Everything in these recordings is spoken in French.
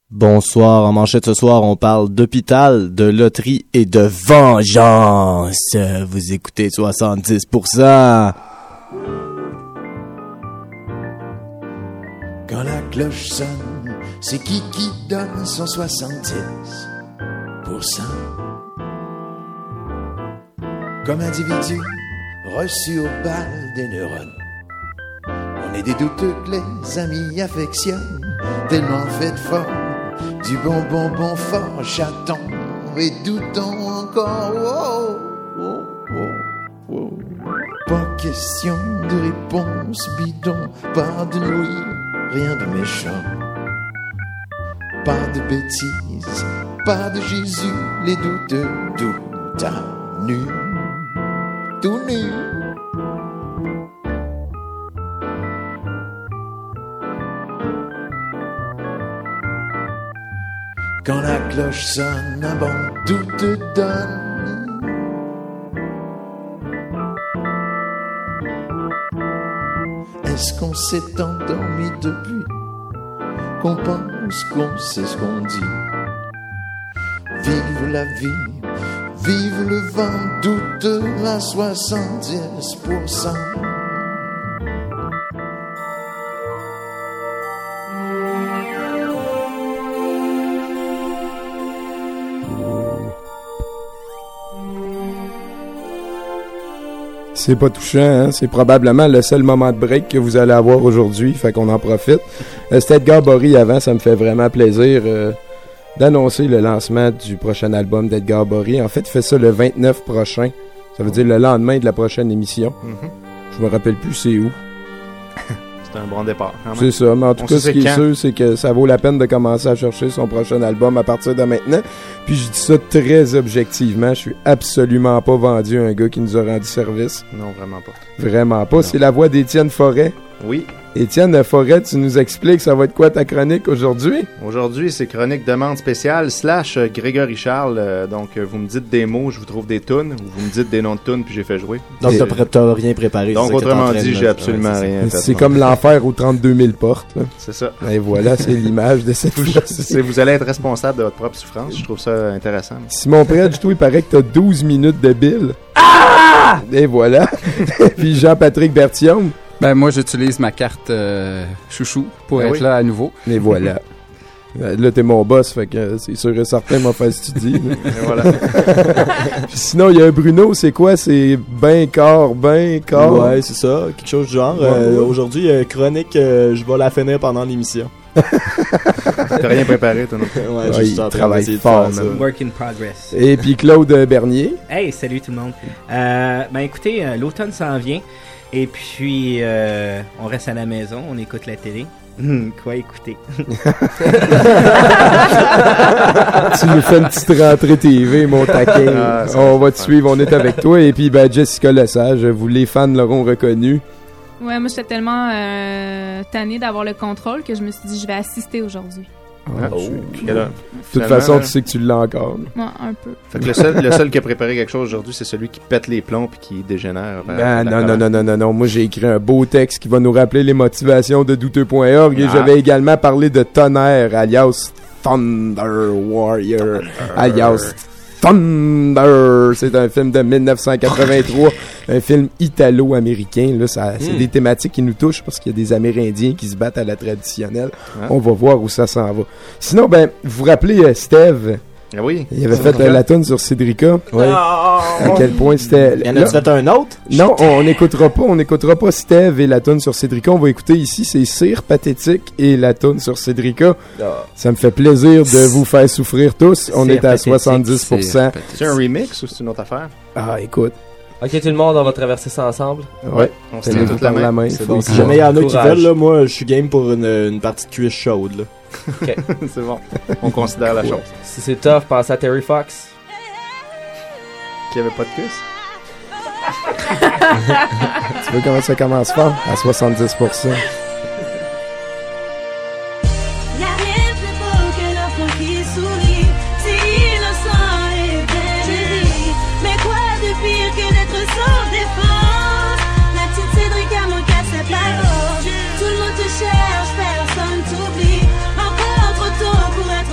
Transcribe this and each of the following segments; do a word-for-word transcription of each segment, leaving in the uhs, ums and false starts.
Bonsoir, en manchette ce soir, on parle d'hôpital, de loterie et de vengeance. Vous écoutez soixante-dix pour cent. Quand la cloche sonne, c'est qui qui donne son soixante-dix pour cent? Comme individu reçu au bal des neurones, on est des douteux que les amis affectionnent, tellement fait de fort, du bon bon bon fort, chaton et doutons encore. Wow, wow, wow, wow. Pas question de réponse bidon, pas de nouilles, rien de méchant, pas de bêtises, pas de Jésus, les douteux, tout à nu, tout nu. Quand la cloche sonne, un bon doute te donne. Est-ce qu'on s'est endormi depuis qu'on pense qu'on sait ce qu'on dit? Vive la vie, vive le vent douteux à soixante-dix pour cent. C'est pas touchant, hein? C'est probablement le seul moment de break que vous allez avoir aujourd'hui, fait qu'on en profite. Euh, c'était Edgar Bory avant, ça me fait vraiment plaisir euh, d'annoncer le lancement du prochain album d'Edgar Bory. En fait, il fait ça le vingt-neuf prochain, ça veut dire le lendemain de la prochaine émission. Mm-hmm. Je me rappelle plus c'est où. C'est un bon départ. C'est ça, mais en tout On cas, ce qui est sûr, c'est que ça vaut la peine de commencer à chercher son prochain album à partir de maintenant. Puis je dis ça très objectivement, je suis absolument pas vendu à un gars qui nous a rendu service. Non, vraiment pas. Vraiment pas. Non. C'est la voix d'Étienne Forêt. Oui. Étienne Forêt, tu nous expliques, ça va être quoi ta chronique aujourd'hui? Aujourd'hui, c'est chronique demande spéciale slash Grégory Charles. Euh, donc, euh, vous me dites des mots, je vous trouve des tunes, ou vous me dites des noms de tunes, puis j'ai fait jouer. Donc, t'as, pré- t'as rien préparé. Donc, autrement dit, j'ai absolument ouais, rien fait. C'est non. Comme l'enfer aux trente-deux mille portes. Là. C'est ça. Et voilà, c'est l'image de cette vous, c'est, vous allez être responsable de votre propre souffrance. Je trouve ça intéressant. Mais... Simon Predge, tout, il paraît que t'as douze minutes de Bill. Ah! Et voilà. Puis Jean-Patrick Berthiaume. Ben moi j'utilise ma carte euh, chouchou pour ah être oui. là à nouveau. Et voilà. Là t'es mon boss, fait que c'est sûr et certain m'a fait ce que tu dis. Et voilà. Puis sinon il y a un Bruno, c'est quoi? C'est ben corps, ben corps. Ouais, c'est ça, quelque chose du genre. Ouais, euh, ouais. Aujourd'hui, euh, chronique, euh, je vais la finir pendant l'émission. T'as rien préparé, toi non plus. Ouais, ouais, juste il travaille fort. Work in progress. Et puis Claude Bernier. Hey, salut tout le monde. Euh, ben écoutez, euh, l'automne s'en vient. Et puis, euh, on reste à la maison, on écoute la télé. Hum, quoi écouter? Tu nous fais une petite rentrée T V, mon taquin. Ah, on va te suivre, on est avec toi. Et puis, ben, Jessica Lesage, vous les fans l'auront reconnu. Ouais, moi, j'étais tellement euh, tannée d'avoir le contrôle que je me suis dit, je vais assister aujourd'hui. Ah, oh, de là, toute façon, tu sais que tu l'as encore. Ouais, un peu. Fait que le seul, le seul qui a préparé quelque chose aujourd'hui, c'est celui qui pète les plombs et qui dégénère. Ah, non, non, non, non, non, non. Moi, j'ai écrit un beau texte qui va nous rappeler les motivations de douteux point org ah. Et j'avais également parlé de Tonnerre, alias Thunder Warrior, alias Thunder. C'est un film de dix-neuf cent quatre-vingt-trois, un film italo-américain. Là, ça, c'est mm. des thématiques qui nous touchent parce qu'il y a des Amérindiens qui se battent à la traditionnelle. Ah. On va voir où ça s'en va. Sinon, ben, vous vous rappelez euh, Steve? Ah oui. Il avait fait euh, la toune sur Cédrica. Oui. À quel point c'était... Il y en a fait un autre? Non, on n'écoutera pas. On n'écoutera pas Steve et la toune sur Cédrica. On va écouter ici, c'est Cire Pathétique et la toune sur Cédrica. Oh. Ça me fait plaisir de vous faire souffrir tous. On est à soixante-dix pour cent. C'est un remix ou c'est une autre affaire? Ah, écoute. Ok, tout le monde, on va traverser ça ensemble. Ouais, on se tient toute la main. La main. Bon. Si jamais il y en a qui veulent, là, moi, je suis game pour une, une partie de cuisse chaude. Là. Ok. C'est bon. On considère la chose. Si c'est tough, pensez à Terry Fox. Qui avait pas de cuisse. Tu vois comment ça commence fort? À soixante-dix pour cent. Cherche, personne t'oublie. Encore trop tôt pour être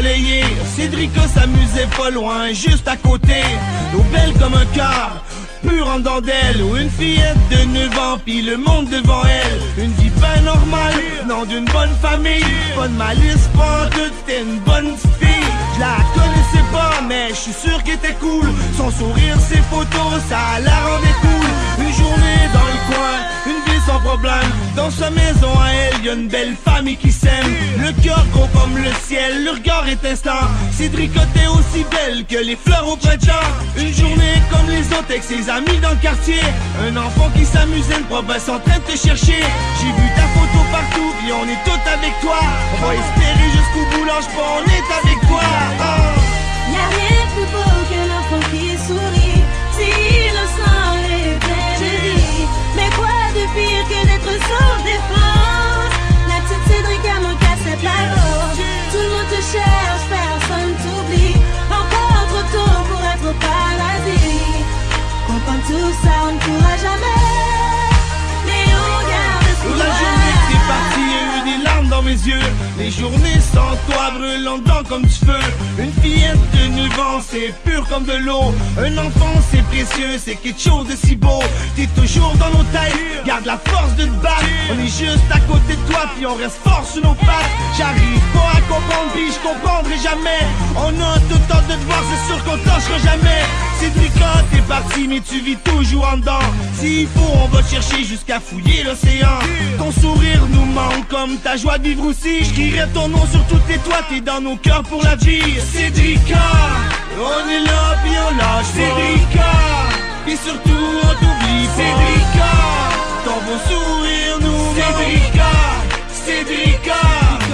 ensoleillé. Cédrica s'amusait pas loin, juste à côté. L'eau belle comme un cœur, pure en dentelle. Ou une fillette de neuf ans, pis le monde devant elle. Une vie pas normale, non d'une bonne famille. Pas de malice, pas en tout, t'es une bonne petite fille. Je la connaissais pas, mais je suis sûr qu'elle était cool. Son sourire, ses photos, ça la rendait cool. Une journée dans le coin, une vie sans problème. Dans sa maison à elle, y'a une belle famille qui s'aime. Le cœur gros comme le ciel, le regard est instant. Cédrica t'es aussi belle que les fleurs au printemps. Une journée comme les autres avec ses amis dans le quartier. Un enfant qui s'amusait, une promesse en train de te chercher. J'ai vu ta photo partout, puis on est tous avec toi. On va espérer jusqu'au bout, lâche pas, on est avec toi. Oh. Y'a rien de plus beau qu'un enfant qui sourit, si innocent et plein de vie. Mais quoi de pire que d'être sans défense? La petite Cédrica me casse la gorge. Tout le monde te cherche, personne t'oublie. Encore trop tôt pour être au paradis. Comprendre tout ça, on ne pourra jamais. Mais on garde espoir. La journée que t'es parti, y'a eu des larmes dans mes yeux. Les journées sans toi brûlant dedans comme du feu. Une fillette de neuf ans, c'est pur comme de l'eau. Un enfant, c'est précieux, c'est quelque chose de si beau. T'es toujours dans nos têtes, garde la force de te battre. On est juste à côté de toi, puis on reste fort sur nos pattes. J'arrive pas à comprendre, puis je comprendrai jamais. On a tout temps de te voir, c'est sûr qu'on tâchera jamais. Cédrica, t'es parti, mais tu vis toujours en dedans. S'il faut, on va te chercher jusqu'à fouiller l'océan. Ton sourire nous manque comme ta joie de vivre aussi. Je crierai ton nom sur toutes les toits, t'es dans nos cœurs pour la vie. Cédrica, on est là puis on lâche pas. Cédrica, puis surtout on t'oublie pas. Cédrica, ton beau sourire nous Cédrica, Cédrica.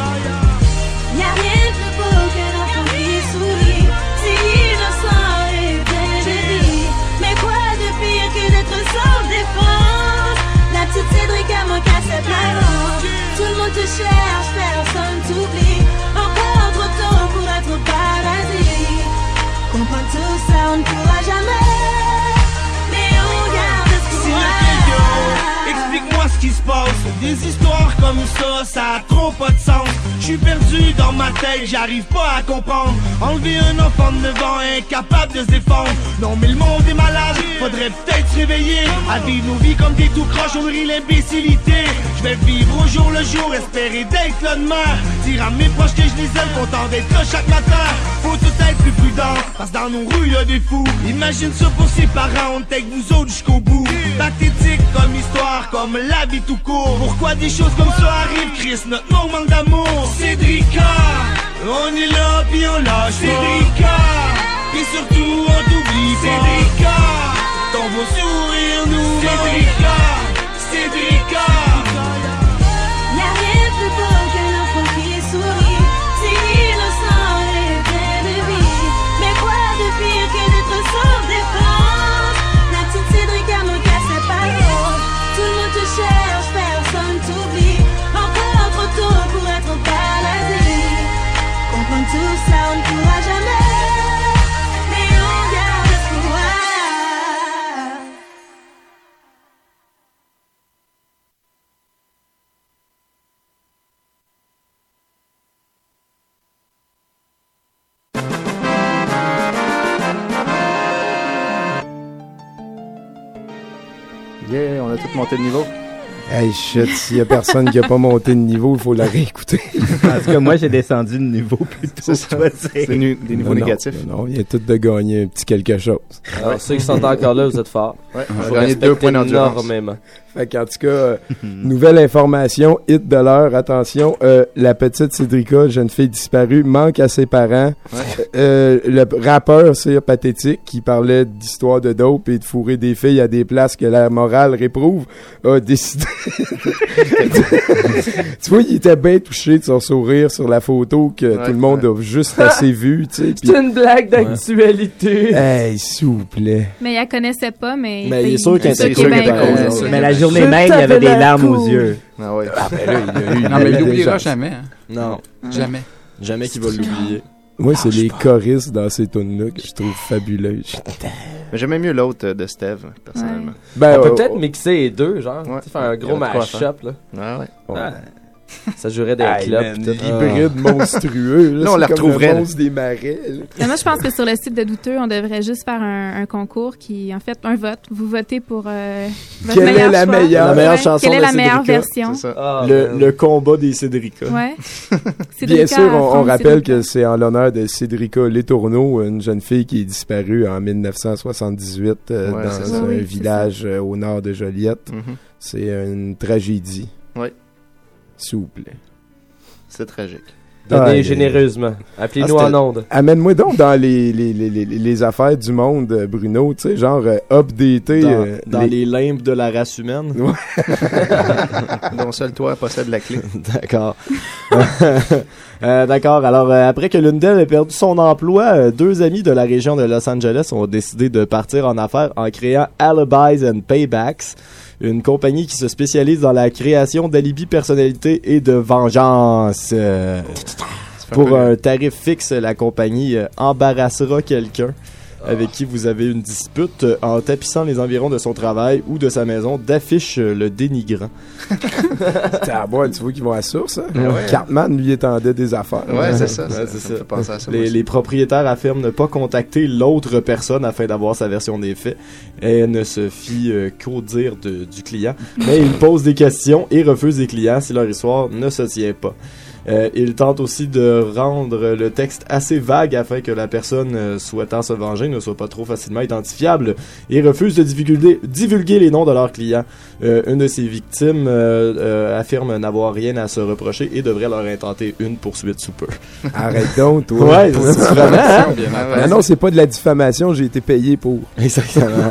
Y'a rien de plus beau qu'un enfant qui sourit, si innocent et plein de vie. Mais quoi de pire que d'être sans défense? La petite Cédrica me casse la gorge. Tout le monde te cherche, personne t'oublie. Encore trop tôt pour être au paradis. Comprendre tout ça, on ne pourra jamais. Mais on garde espoir. Explique-moi ce qui se passe. Des histoires comme ça, ça a trop pas de sens. Je suis perdu dans ma tête, j'arrive pas à comprendre. Enlever un enfant de neuf ans incapable de se défendre. Non mais le monde est malade, faudrait peut-être se réveiller. À vivre nos vies comme des tout croches, on rit l'imbécilité. Je vais vivre au jour le jour, espérer d'être là demain. Dire à mes proches que je les aime, content d'être là chaque matin. Faut tout être plus prudent, parce que dans nos rues y'a des fous. Imagine ça pour ses parents, on est avec vous autres jusqu'au bout. Pathétique comme histoire, comme la vie tout court. Pourquoi des choses comme ça arrivent, Chris, notre monde manque d'amour. Cédrica, on est là pis on lâche. Cédrica, pis surtout on t'oublie pas. Cédrica, ton beau sourire nous Cédrica, Cédrica. Y'a rien de plus beau qu'un enfant qui sourit, si innocent et plein de vie. Mais quoi de pire que d'être sans défense? La petite Cédrica me casse la gorge. Tout le monde te cherche, personne t'oublie. Encore trop tôt pour être au paradis. Comprendre tout ça, on ne pourra jamais. Mais on garde espoir. Yeah, on a tout monté de niveau. Hey shit, s'il y a personne qui a pas monté de niveau, il faut la réécouter. Parce que moi, j'ai descendu de niveau plutôt. C'est ça. C'est nu- des niveaux non, négatifs. Non, non, il y a tout de gagner un petit quelque chose. Alors, ceux qui sont encore là, vous êtes forts. Ouais, on Faut a gagné deux respecter points d'endurance. énormément. Fait qu'en tout cas, euh, nouvelle information, hit de l'heure, attention, euh, la petite Cédrica, jeune fille disparue, manque à ses parents. Ouais. Euh, le rappeur, c'est pathétique, qui parlait d'histoire de dope et de fourrer des filles à des places que la morale réprouve, a décidé... Tu vois, il était bien touché de son sourire sur la photo que Ouais, tout le monde ouais. a juste assez vu, tu sais. C'est une blague d'actualité. Hey, s'il vous plaît. Mais elle connaissait pas, mais... Mais il est sûr qu'elle était était bien cool, cool. euh, Mais la journée Je même, il y avait t'avais des l'air larmes cool. aux yeux. Ah ouais. Ah ben là, il y a eu... Non, mais il déjà- l'oubliera jamais. Hein. Non, Jamais. jamais qu'il va l'oublier. Moi, c'est les choristes dans ces tunes-là que je trouve fabuleuses. Mais j'aimais mieux l'autre euh, de Steve, personnellement. Ben, On peut euh, peut-être mixer les deux, genre. Ouais. Tu sais, faire un Il y gros a de quoi mash-up, là. Ah ouais. ouais. Ah, Ça jouerait des Hey, clubs. man, pis tout. l'hybride monstrueux. Là, Là, on c'est la comme retrouverait, le là. monstre des marais. là. Mais moi, je pense que sur le site de Douteux, on devrait juste faire un, un concours qui, en fait, un vote. Vous votez pour euh, votre Quelle est meilleur la choix. meilleure- La meilleure Ouais. chanson Quelle est de la meilleure Cédrica. version? C'est ça. Ah, Le, man. le combat des Cédrica. Ouais. Bien Cédrica sûr, on, on affronte rappelle Cédrica. que c'est en l'honneur de Cédrica Letourneau, une jeune fille qui est disparue en dix-neuf cent soixante-dix-huit euh, Ouais, dans c'est ça. un Oui, oui, c'est village euh, au nord de Joliette. Mhm. C'est une tragédie. Ouais. S'il vous plaît. C'est tragique. Donnez Ah, généreusement. Appelez-nous Ah, en c'était- ondes. Amène-moi donc dans les, les, les, les, les affaires du monde, euh, Bruno, tu sais, genre euh, updater Dans, euh, dans les- les limbes de la race humaine. Dont seul toi possède la clé. D'accord. Euh, D'accord. Alors, euh, après que l'une d'elles ait perdu son emploi, euh, deux amis de la région de Los Angeles ont décidé de partir en affaires en créant Alibis and Paybacks, une compagnie qui se spécialise dans la création d'alibis personnalités et de vengeance. Euh, pour un tarif fixe, la compagnie euh, embarrassera quelqu'un avec qui vous avez une dispute euh, en tapissant les environs de son travail ou de sa maison d'affiches euh, le dénigrant. Ah, bon, tu vois qu'ils vont à la source, hein? Ouais. Cartman, lui, étendait des affaires. Ouais, c'est ça. Ouais, ça, c'est ça ça. me fait penser à ça. Les, moi les propriétaires affirment ne pas contacter l'autre personne afin d'avoir sa version des faits et ne se fient euh, qu'au dire de- du client. Mais ils posent des questions et refusent des clients si leur histoire ne se tient pas. Euh, ils tentent aussi de rendre le texte assez vague afin que la personne euh, souhaitant se venger ne soit pas trop facilement identifiable et refusent de divulguer, divulguer les noms de leurs clients. Euh, une de ces victimes euh, euh, affirme n'avoir rien à se reprocher et devrait leur intenter une poursuite sous peu. Arrête donc, toi. Ouais, c'est vraiment, hein? aussi. Ah ouais. Ah non, c'est pas de la diffamation, j'ai été payé pour. Exactement.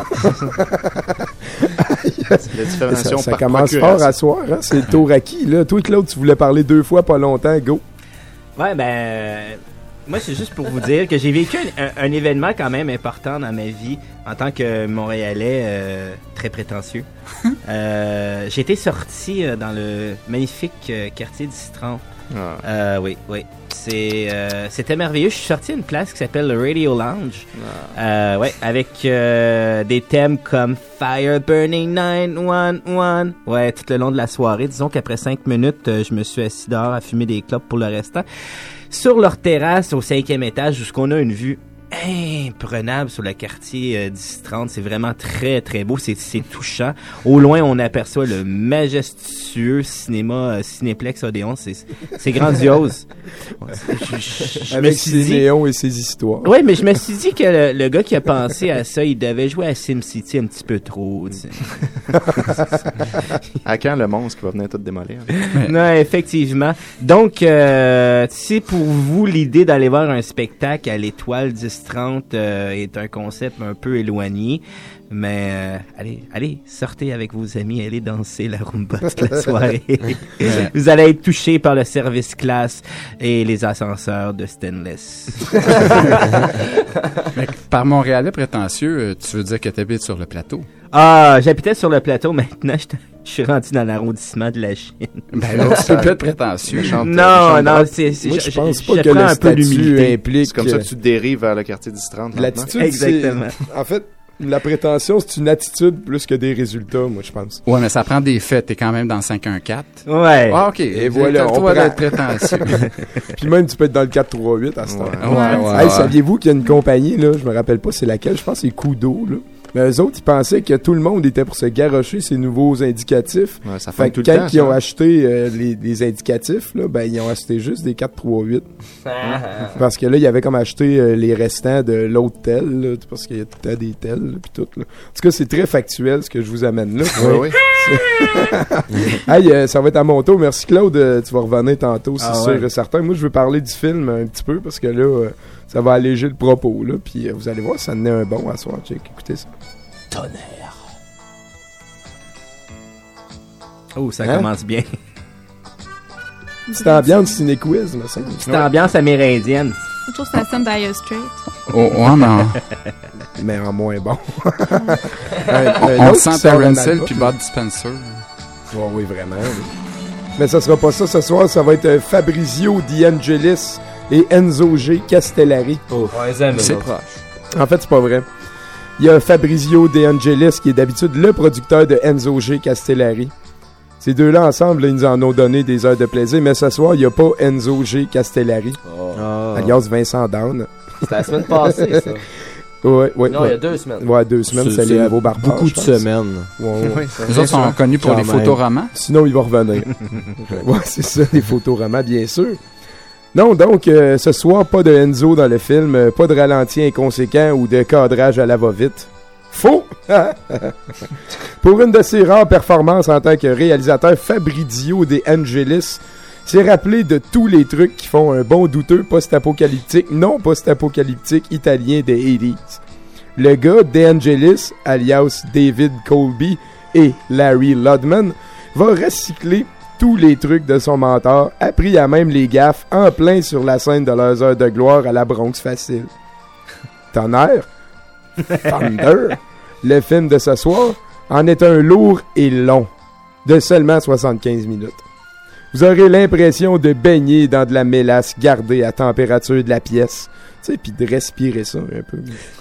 C'est la diffamation Ça, ça par commence procuration. fort à soir, hein? C'est le tour à qui, là? Toi, Claude, tu voulais parler deux fois pas longtemps, go. Ouais, ben. euh, Moi, c'est juste pour vous dire que j'ai vécu un, un- un événement quand même important dans ma vie en tant que Montréalais euh, très prétentieux. euh, j'ai été sorti euh, dans le magnifique euh, quartier du Citron. Ah. Euh, oui, oui. C'est, euh, c'était merveilleux. Je suis sorti à une place qui s'appelle le Radio Lounge. Euh, ouais, avec euh, des thèmes comme Fire Burning neuf un un. Ouais, tout le long de la soirée. Disons qu'après cinq minutes, euh, je me suis assis dehors à fumer des clopes pour le restant. Sur leur terrasse au cinquième étage, où on a une vue imprenable sur le quartier euh, dix trente. C'est vraiment très, très beau. C'est, c'est touchant. Au loin, on aperçoit le majestueux cinéma euh, Cinéplex Odéon. C'est, c'est grandiose. Je, je- je me Avec suis ses dit... néons et ses histoires. Oui, mais je me suis dit que le, le gars qui a pensé à ça, il devait jouer à SimCity un petit peu trop. Tu sais. À quand le monstre qui va venir tout démolir? Non, effectivement. Donc, euh, si pour vous, l'idée d'aller voir un spectacle à l'étoile dix trente euh, est un concept un peu éloigné, mais euh, allez, allez, sortez avec vos amis, allez danser la rumba toute la soirée. Vous allez être touchés par le service classe et les ascenseurs de Stainless. Mais par Montréalais prétentieux, euh, tu veux dire que tu habites sur le plateau? Ah, j'habitais sur le plateau, maintenant je je suis rendu dans l'arrondissement de la Chine. Ben là, tu peux pas être prétentieux. Chante- Non, chante non, drop. c'est, c'est, Moi, je je- pense je- pas je que prends le un peu statut d'humilité. implique... C'est comme ça que tu te dérives vers le quartier dix trente. L'attitude, Exactement. c'est... En fait, la prétention, c'est une attitude plus que des résultats, moi, je pense. Ouais, mais ça prend des faits. T'es quand même dans cinq un quatre. Ouais. Ah, ok. Et voilà, on toi prend- d'être prétentieux. Puis même, tu peux être dans le quatre trois huit à ce Ouais. temps. Ouais, ouais, Hey, ouais. saviez-vous qu'il y a une compagnie, là, je me rappelle pas c'est laquelle, je pense que c'est Kudo, là. Mais eux autres, ils pensaient que tout le monde était pour se garrocher ces nouveaux indicatifs. Ouais, ça Fait fait que tout le quand temps. ils ont ça. acheté euh, les, les indicatifs, là, ben, ils ont acheté juste des quatre trois huit. Parce que là, ils avaient comme acheté euh, les restants de l'autre tel, là, parce qu'il y a tout le temps des tels, là, pis tout, là. En tout cas, c'est très factuel, ce que je vous amène là. Oui, oui. Hey, euh, ça va être à mon tour. Merci, Claude. Euh, tu vas revenir tantôt, c'est Ah sûr ouais. et certain. Moi, je veux parler du film un petit peu, parce que là, euh, ça va alléger le propos, là. Puis euh, vous allez voir, ça en est un bon à soir, Jake. Écoutez ça. Tonnerre. Oh, ça Hein? commence bien. Petite ambiance ciné-quiz, me semble. Petite ambiance amérindienne. Je trouve que ça sonne Dire Straight. Oh, ouais, mais on, Mais en moins bon. on sent Terence Hill puis Bud Spencer. Oh, oui, vraiment. Oui. Mais ça sera pas ça ce soir. Ça va être euh, Fabrizio Di Angelis et Enzo G. Castellari. Ouais, ils aiment, C'est eux autres. proche. En fait, c'est pas vrai. Il y a Fabrizio De Angelis qui est d'habitude le producteur de Enzo G. Castellari. Tu Ces deux-là ensemble, là, ils nous en ont donné des heures de plaisir, mais ce soir, il n'y a pas Enzo G. Castellari, Oh. alias Vincent Down. C'était la semaine passée, ça. Ouais, ouais, Non, ouais. il y a deux semaines. Ouais, deux semaines, c'est les nouveaux barbares. Beaucoup je de pense. semaines. Ouais, ouais. Oui, Les autres sont connus pour Quand les même. photoromans. Sinon, il va revenir. Ouais, c'est ça, les photoromans, bien sûr. Non, donc, euh, ce soir, pas de Enzo dans le film, euh, pas de ralenti inconséquent ou de cadrage à la va-vite. Faux! Pour une de ses rares performances en tant que réalisateur, Fabrizio De Angelis s'est rappelé de tous les trucs qui font un bon douteux post-apocalyptique, non post-apocalyptique italien des eighties. Le gars, De Angelis, alias David Colby et Larry Ludman, va recycler tous les trucs de son mentor, appris à même les gaffes en plein sur la scène de leurs heures de gloire à la Bronx Facile. Tonnerre, Thunder, le film de ce soir, en est un lourd et long, de seulement soixante-quinze minutes. Vous aurez l'impression de baigner dans de la mélasse gardée à température de la pièce, tu sais, puis de respirer ça un peu.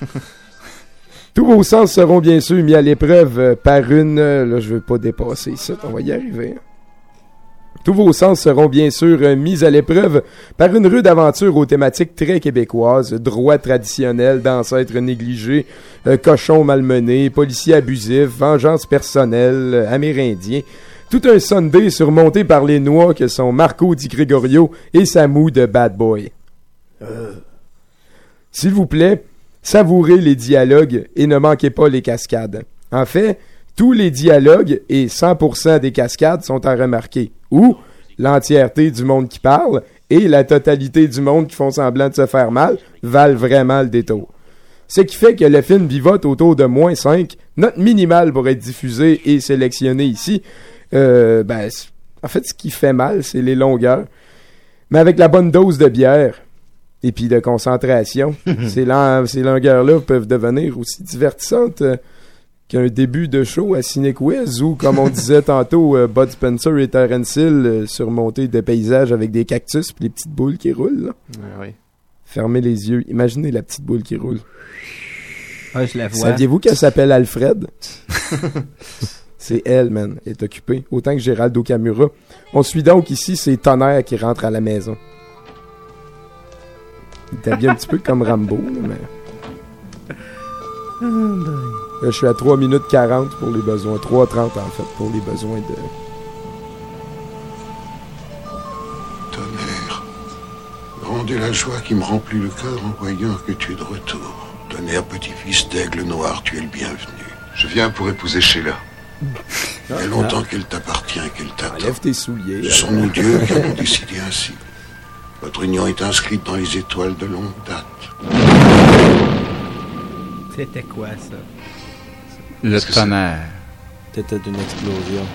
Tous vos sens seront bien sûr mis à l'épreuve euh, par une... euh, là, je veux pas dépasser ça, on va y arriver. Tous vos sens seront bien sûr euh, mis à l'épreuve par une rude aventure aux thématiques très québécoises, droits traditionnels d'ancêtres négligés, euh, cochons malmenés, policiers abusifs, vengeance personnelle, euh, amérindiens. Tout un Sunday surmonté par les noix que sont Marco Di Gregorio et Samu de Bad Boy. Euh. S'il vous plaît, savourez les dialogues et ne manquez pas les cascades. En fait, tous les dialogues et cent pour cent des cascades sont à remarquer. Ou l'entièreté du monde qui parle et la totalité du monde qui font semblant de se faire mal valent vraiment le détour. Ce qui fait que le film vivote autour de moins cinq, note minimale pour être diffusé et sélectionné ici. Euh, ben, en fait, ce qui fait mal, c'est les longueurs. Mais avec la bonne dose de bière et puis de concentration, ces, lan- ces longueurs-là peuvent devenir aussi divertissantes euh, qu'un début de show à Cinequiz ou, comme on disait tantôt, euh, Bud Spencer et Terence Hill euh, surmontés de paysages avec des cactus puis les petites boules qui roulent. Là. Oui. Fermez les yeux. Imaginez la petite boule qui roule. Ouais, je la vois. Saviez-vous qu'elle s'appelle Alfred? C'est elle, man. Elle est occupée. Autant que Gérald Okamura. On suit donc ici, c'est Tonnerre qui rentre à la maison. Il est habillé un petit peu comme Rambo, là, mais... Là, je suis à trois minutes quarante pour les besoins. trois trente en fait, pour les besoins de... Tonnerre, grande est la joie qui me remplit le cœur en voyant que tu es de retour. Tonnerre, petit-fils d'Aigle Noir, tu es le bienvenu. Je viens pour épouser Sheila. Il y a longtemps qu'elle t'appartient, qu'elle t'attend. Enlève tes souliers. Ce sont nos dieux qui avons décidé ainsi. Votre union est inscrite dans les étoiles de longue date. C'était quoi, ça? Le tonnerre. C'était une explosion.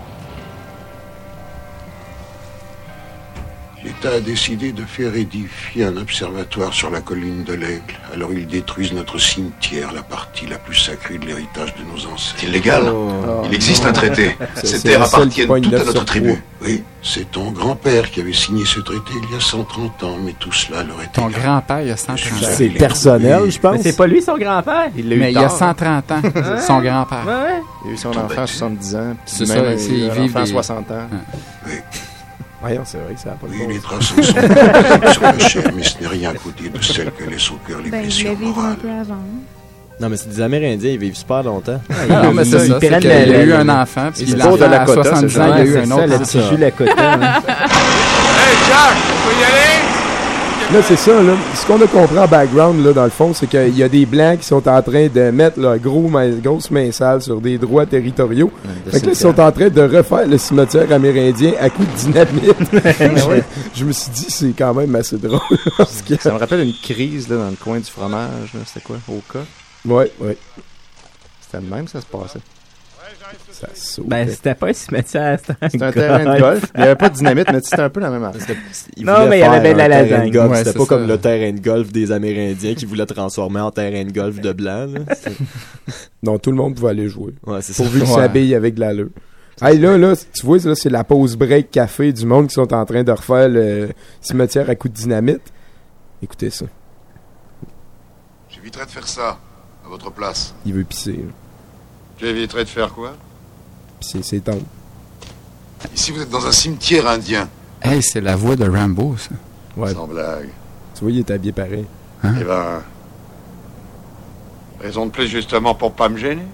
L'État a décidé de faire édifier un observatoire sur la colline de l'Aigle. Alors ils détruisent notre cimetière, la partie la plus sacrée de l'héritage de nos ancêtres. C'est illégal. Oh. Il existe un traité. C'est- Ces c'est terres la seule qui appartiennent pogne toutes à neuf notre sur tribu. Oui, c'est ton grand-père qui avait signé ce traité il y a cent trente ans, mais tout cela leur était... Ton grand-père, il y a cent trente ans. C'est personnel, je pense. Mais c'est pas lui, son grand-père. Il l'a eu Mais il y a tard. cent trente ans, Ouais. son grand-père. Ouais, ouais. Il a eu son enfant à soixante-dix ans. puis C'est même, ça, il ils a un vivent enfant à des- soixante ans. Voyons, c'est vrai que ça n'a pas de Oui, bon les sens. traces sont sur la chair, mais ce n'est rien à côté de celle que laissent au cœur les Ben, je blessures voulais vivre un morales. peu avant. Non, mais c'est des Amérindiens, ils vivent super longtemps. Non, mais c'est ça, c'est qu'il y a eu un enfant, puis c'est l'enfant, pas de la à Lakota, soixante-dix c'est ans, il y a Ouais, eu c'est un ça, autre. le petit jus Lakota. hein. Hey Jack, tu peux y aller? Là, c'est ça, là. Ce qu'on a compris en background, là, dans le fond, c'est qu'il y a des Blancs qui sont en train de mettre leur gros main, grosse main sale sur des droits territoriaux. Fait que là, ils sont en train de refaire le cimetière amérindien à coups de dynamite. je, je me suis dit, c'est quand même assez drôle. Parce que... Ça me rappelle une crise là, dans le coin du fromage. là. C'était quoi? Au cas? Ouais, ouais. C'était le même, ça se passait. Ça saute. Ben, c'était pas un cimetière, c'était un, C'était un terrain de golf. Il n'y avait pas de dynamite, mais c'était un peu la même affaire. Ils Non, voulaient mais il y avait faire bien de la un terrain lasagne. de golf. Ouais, C'était c'est pas comme ça. le terrain de golf des Amérindiens qui voulaient transformer en terrain de golf de blanc. Là. C'était- Non, tout le monde pouvait aller jouer. Ouais, c'est ça. Pourvu qu'ils Ouais. s'habillent avec de l'allure. Hey, là, là, tu vois, là, c'est la pause break café du monde qui sont en train de refaire le cimetière à coups de dynamite. Écoutez ça. J'éviterai de faire ça, à votre place. Il veut pisser. là. J'éviterai de faire quoi? Pisser ses tempes. Ici, vous êtes dans un cimetière indien. Hey, c'est la voix de Rambo, ça. Ouais. Sans blague. Tu vois, il est habillé pareil. Hein? Eh ben... Raison de plus, justement, pour pas me gêner.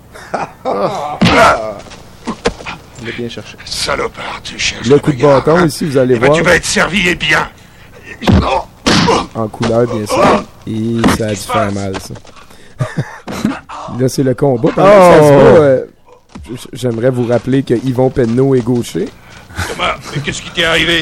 Il l'a bien cherché. Salopard, tu cherches Le coup de bâton, ici, vous allez Eh ben, voir. tu vas être servi, et bien. En couleur, bien sûr. Et ça a dû faire mal, ça. Là, c'est le combat. Pendant que ça se bat, euh, j- j'aimerais vous rappeler que Yvon Penneau est gaucher. Thomas, mais qu'est-ce qui t'est arrivé?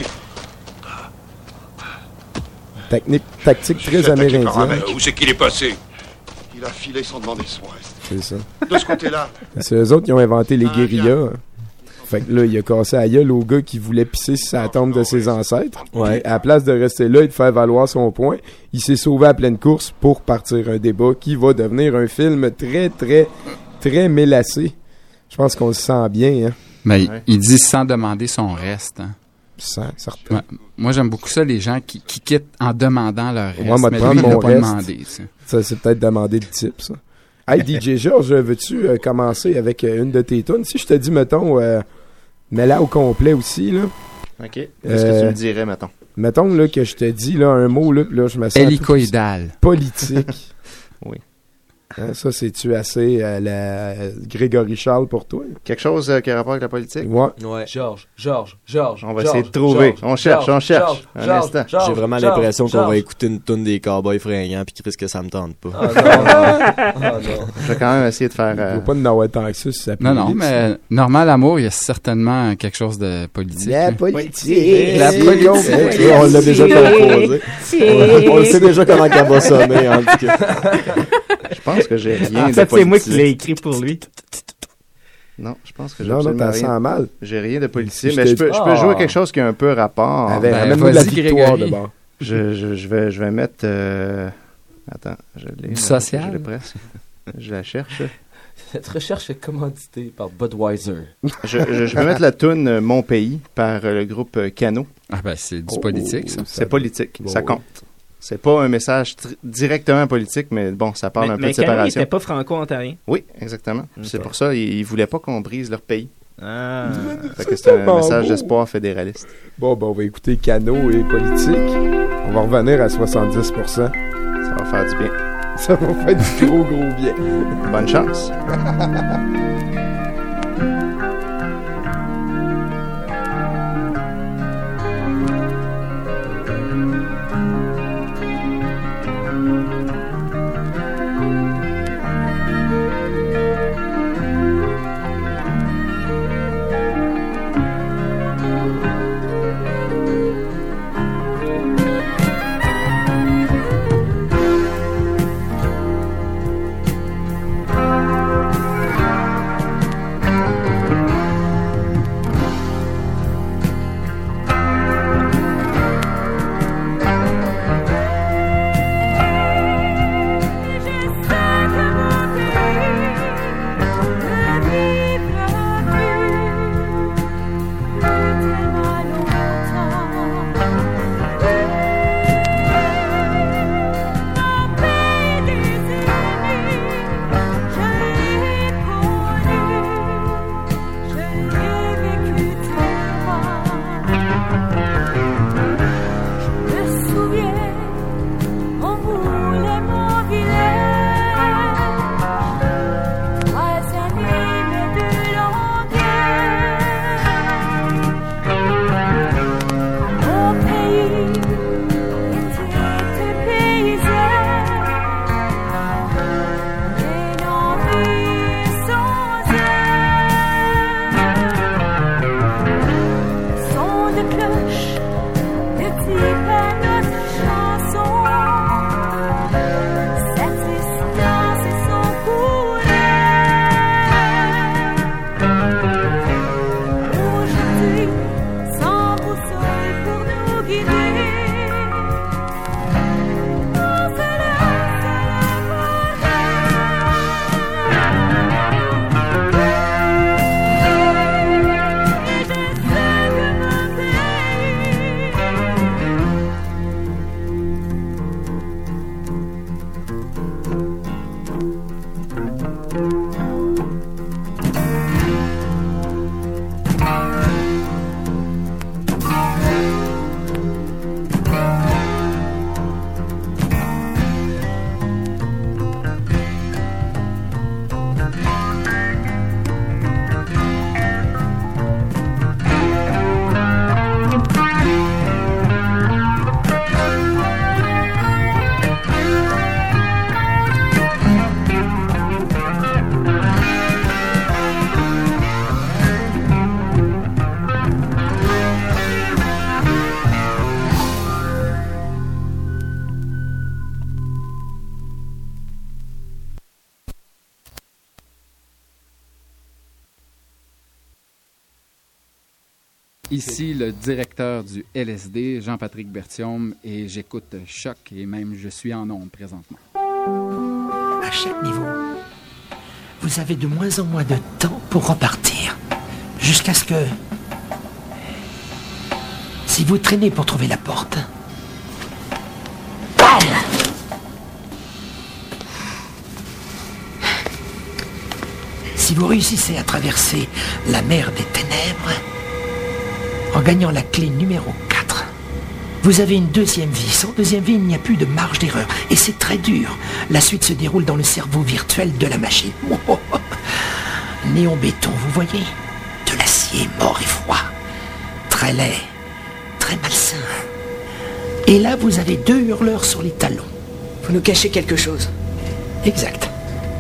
Technique, tactique très Attaqué par un amérindienne. mec. Où c'est qu'il est passé? Il a filé sans demander son reste. C'est ça. De ce côté-là. C'est eux autres qui ont inventé les guérillas. Fait que là, il a cassé la gueule au gars qui voulait pisser sur sa tombe de ses ancêtres. Ouais. Puis, à la place de rester là et de faire valoir son point, il s'est sauvé à pleine course pour partir un débat qui va devenir un film très, très, très mélassé. Je pense qu'on le sent bien, hein. Mais il- il dit sans demander son reste. Hein. Sans, certain. Ouais. Moi, j'aime beaucoup ça, les gens qui, qui quittent en demandant leur reste. Moi, moi, mais prendre lui, il l'a mon pas reste. demandé. Ça. Ça, c'est peut-être demander le type, ça. Hey, D J Georges, veux-tu euh, commencer avec euh, une de tes tunes? Si je te dis, mettons, euh, mets-la au complet aussi, là. OK. Qu'est-ce que tu Euh, me dirais, mettons? Mettons, là, que je te dis, là, un mot, là, puis là, je me sens... Hélicoïdal. Politique. Oui. Hein, ça, c'est-tu assez euh, la Grégory Charles pour toi? Quelque chose euh, qui a rapport avec la politique? Ouais. Ouais. Georges, Georges, Georges. On va Georges, essayer de trouver. Georges, On cherche, Georges, on cherche. Georges, Un Georges, instant. Georges, J'ai vraiment Georges, l'impression qu'on Georges. va écouter une toune des cowboys fringants puis Chris que ça me tente pas. Ah non, ah non. Je vais quand même essayer de faire... Il euh, faut pas de Noël tant que ça, si ça Non, non, playlist. mais Normal Amour, il y a certainement quelque chose de politique. La là. politique. La politique. Tu vois, on l'a déjà composé. On, on le sait déjà comment qu'elle va sonner, en tout cas. Je pense que j'ai rien En de fait, c'est moi qui politique. l'ai écrit pour lui. Non, je pense que j'ai Non, non, absolument t'as rien. sens mal. J'ai rien de politique, Je mais te je peux, dis- je peux Ah. jouer quelque chose qui a un peu rapport. Avec, ben, amène-nous de la vas-y, victoire, Grégory. d'abord. Je, je, je, vais, je vais mettre... euh, Attends, je l'ai. Du là, social? Je l'ai presque. Je la cherche. Cette recherche est commanditée par Budweiser. Je, je, je vais mettre la toune euh, Mon Pays par euh, le groupe euh, Cano. Ah ben, c'est du Oh, politique, ça. C'est politique, Bon, ça ouais. compte. C'est pas un message tr- directement politique, mais bon, ça parle Mais, un peu mais de Cano, il séparation. était pas franco-ontarien. Oui, exactement. C'est Ok. pour ça ils, ils voulaient pas qu'on brise leur pays. Ah. Fait que c'est un tellement message beau. d'espoir fédéraliste. Bon, ben, on va écouter Cano et politique. On va revenir à soixante-dix pour cent. Ça va faire du bien. Ça va faire du gros, gros bien. Bonne chance. Ici le directeur du L S D, Jean-Patrick Berthiaume, et j'écoute Choc et même je suis en ondes présentement. À chaque niveau, vous avez de moins en moins de temps pour repartir. Jusqu'à ce que... Si vous traînez pour trouver la porte... Bam! Si vous réussissez à traverser la mer des ténèbres, en gagnant la clé numéro quatre, vous avez une deuxième vie. Sans deuxième vie, il n'y a plus de marge d'erreur. Et c'est très dur. La suite se déroule dans le cerveau virtuel de la machine. Néon béton, vous voyez? De l'acier mort et froid. Très laid. Très malsain. Et là, vous avez deux hurleurs sur les talons. Vous nous cachez quelque chose. Exact.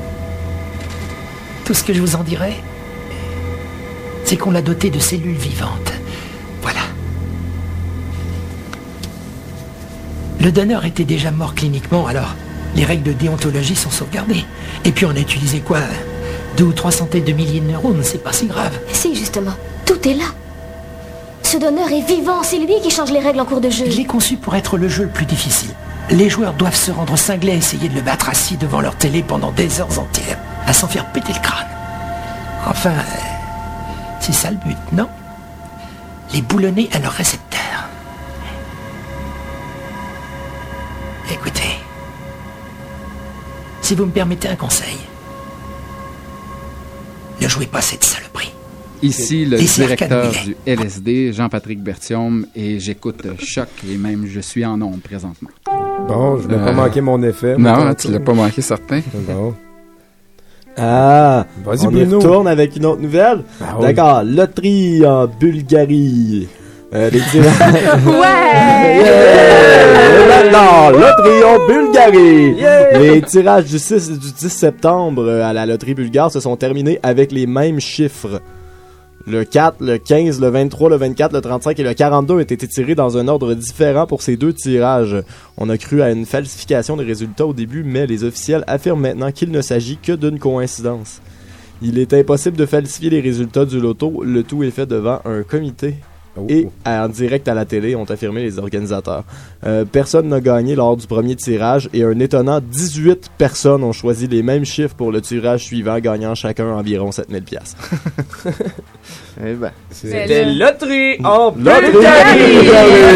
Tout ce que je vous en dirai, c'est qu'on l'a doté de cellules vivantes. Voilà. Le donneur était déjà mort cliniquement, alors les règles de déontologie sont sauvegardées. Et puis on a utilisé quoi? Deux ou trois centaines de milliers de neurones, c'est pas si grave. Si, justement. Tout est là. Ce donneur est vivant, c'est lui qui change les règles en cours de jeu. Il est conçu pour être le jeu le plus difficile. Les joueurs doivent se rendre cinglés à essayer de le battre assis devant leur télé pendant des heures entières, à s'en faire péter le crâne. Enfin, euh, c'est ça le but, non? Les boulonner à leur récepteur. Écoutez, si vous me permettez un conseil, ne jouez pas cette saloperie. Ici le Et c'est directeur Arcade du L S D, Jean-Patrick Berthiaume, et j'écoute Choc et même je suis en ondes présentement. Bon, je n'ai pas manqué mon effet. Non, moi, tu l'as pas manqué, certain. Bon. Ah, Vas-y, on y Bruno. retourne avec une autre nouvelle. Ah oui. D'accord, loterie en Bulgarie. Euh, les tirages. Ouais! Yeah! Et maintenant, loterie en Bulgarie. Les tirages du six du dix septembre à la loterie bulgare se sont terminés avec les mêmes chiffres. Le quatre, le quinze, le vingt-trois, le vingt-quatre, le trente-cinq et le quarante-deux ont été tirés dans un ordre différent pour ces deux tirages. On a cru à une falsification des résultats au début, mais les officiels affirment maintenant qu'il ne s'agit que d'une coïncidence. Il est impossible de falsifier les résultats du loto. Le tout est fait devant un comité. Oh. Et en direct à la télé, ont affirmé les organisateurs. Euh, personne n'a gagné lors du premier tirage et un étonnant dix-huit personnes ont choisi les mêmes chiffres pour le tirage suivant, gagnant chacun environ sept mille dollars. Eh ben, C'était loterie en Bulgarie!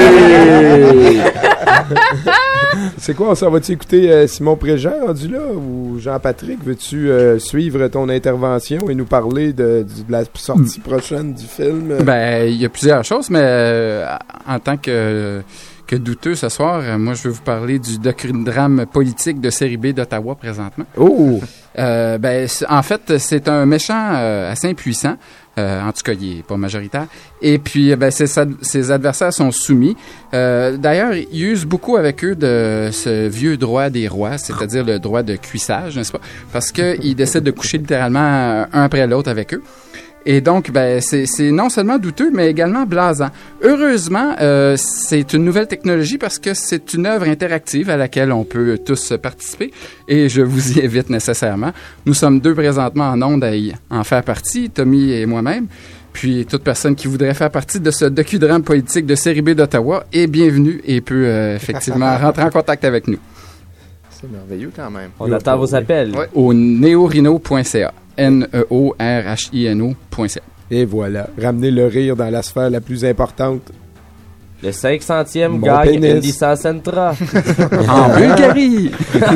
C'est quoi, on s'en va-tu écouter euh, Simon Préjean rendu là ou Jean-Patrick? Veux-tu euh, suivre ton intervention et nous parler de, de, de la sortie prochaine du film? Ben, il y a plusieurs choses, mais euh, en tant que, que douteux ce soir, euh, moi je veux vous parler du docudrame politique de série B d'Ottawa présentement. Oh! Euh, ben, c- en fait, c'est un méchant euh, assez impuissant. Euh, en tout cas, il n'est pas majoritaire. Et puis, ben, ses, ad- ses adversaires sont soumis. Euh, d'ailleurs, il use beaucoup avec eux de ce vieux droit des rois, c'est-à-dire le droit de cuissage, n'est-ce pas? Parce qu'ils décident de coucher littéralement un après l'autre avec eux. Et donc, ben, c'est, c'est non seulement douteux, mais également blasant. Heureusement, euh, c'est une nouvelle technologie parce que c'est une œuvre interactive à laquelle on peut tous participer et je vous y invite nécessairement. Nous sommes deux présentement en ondes à y en faire partie, Tommy et moi-même. Puis toute personne qui voudrait faire partie de ce docudrame politique de série B d'Ottawa est bienvenue et peut euh, effectivement rentrer en contact avec nous. c'est merveilleux quand même. On attend vos appels. Ouais. Au neorhino point c a. N E O R H I N O point c a. Et voilà, ramener le rire dans la sphère la plus importante. Le cinq centième Mon gagne pénis. une licence Sentra. En Bulgarie!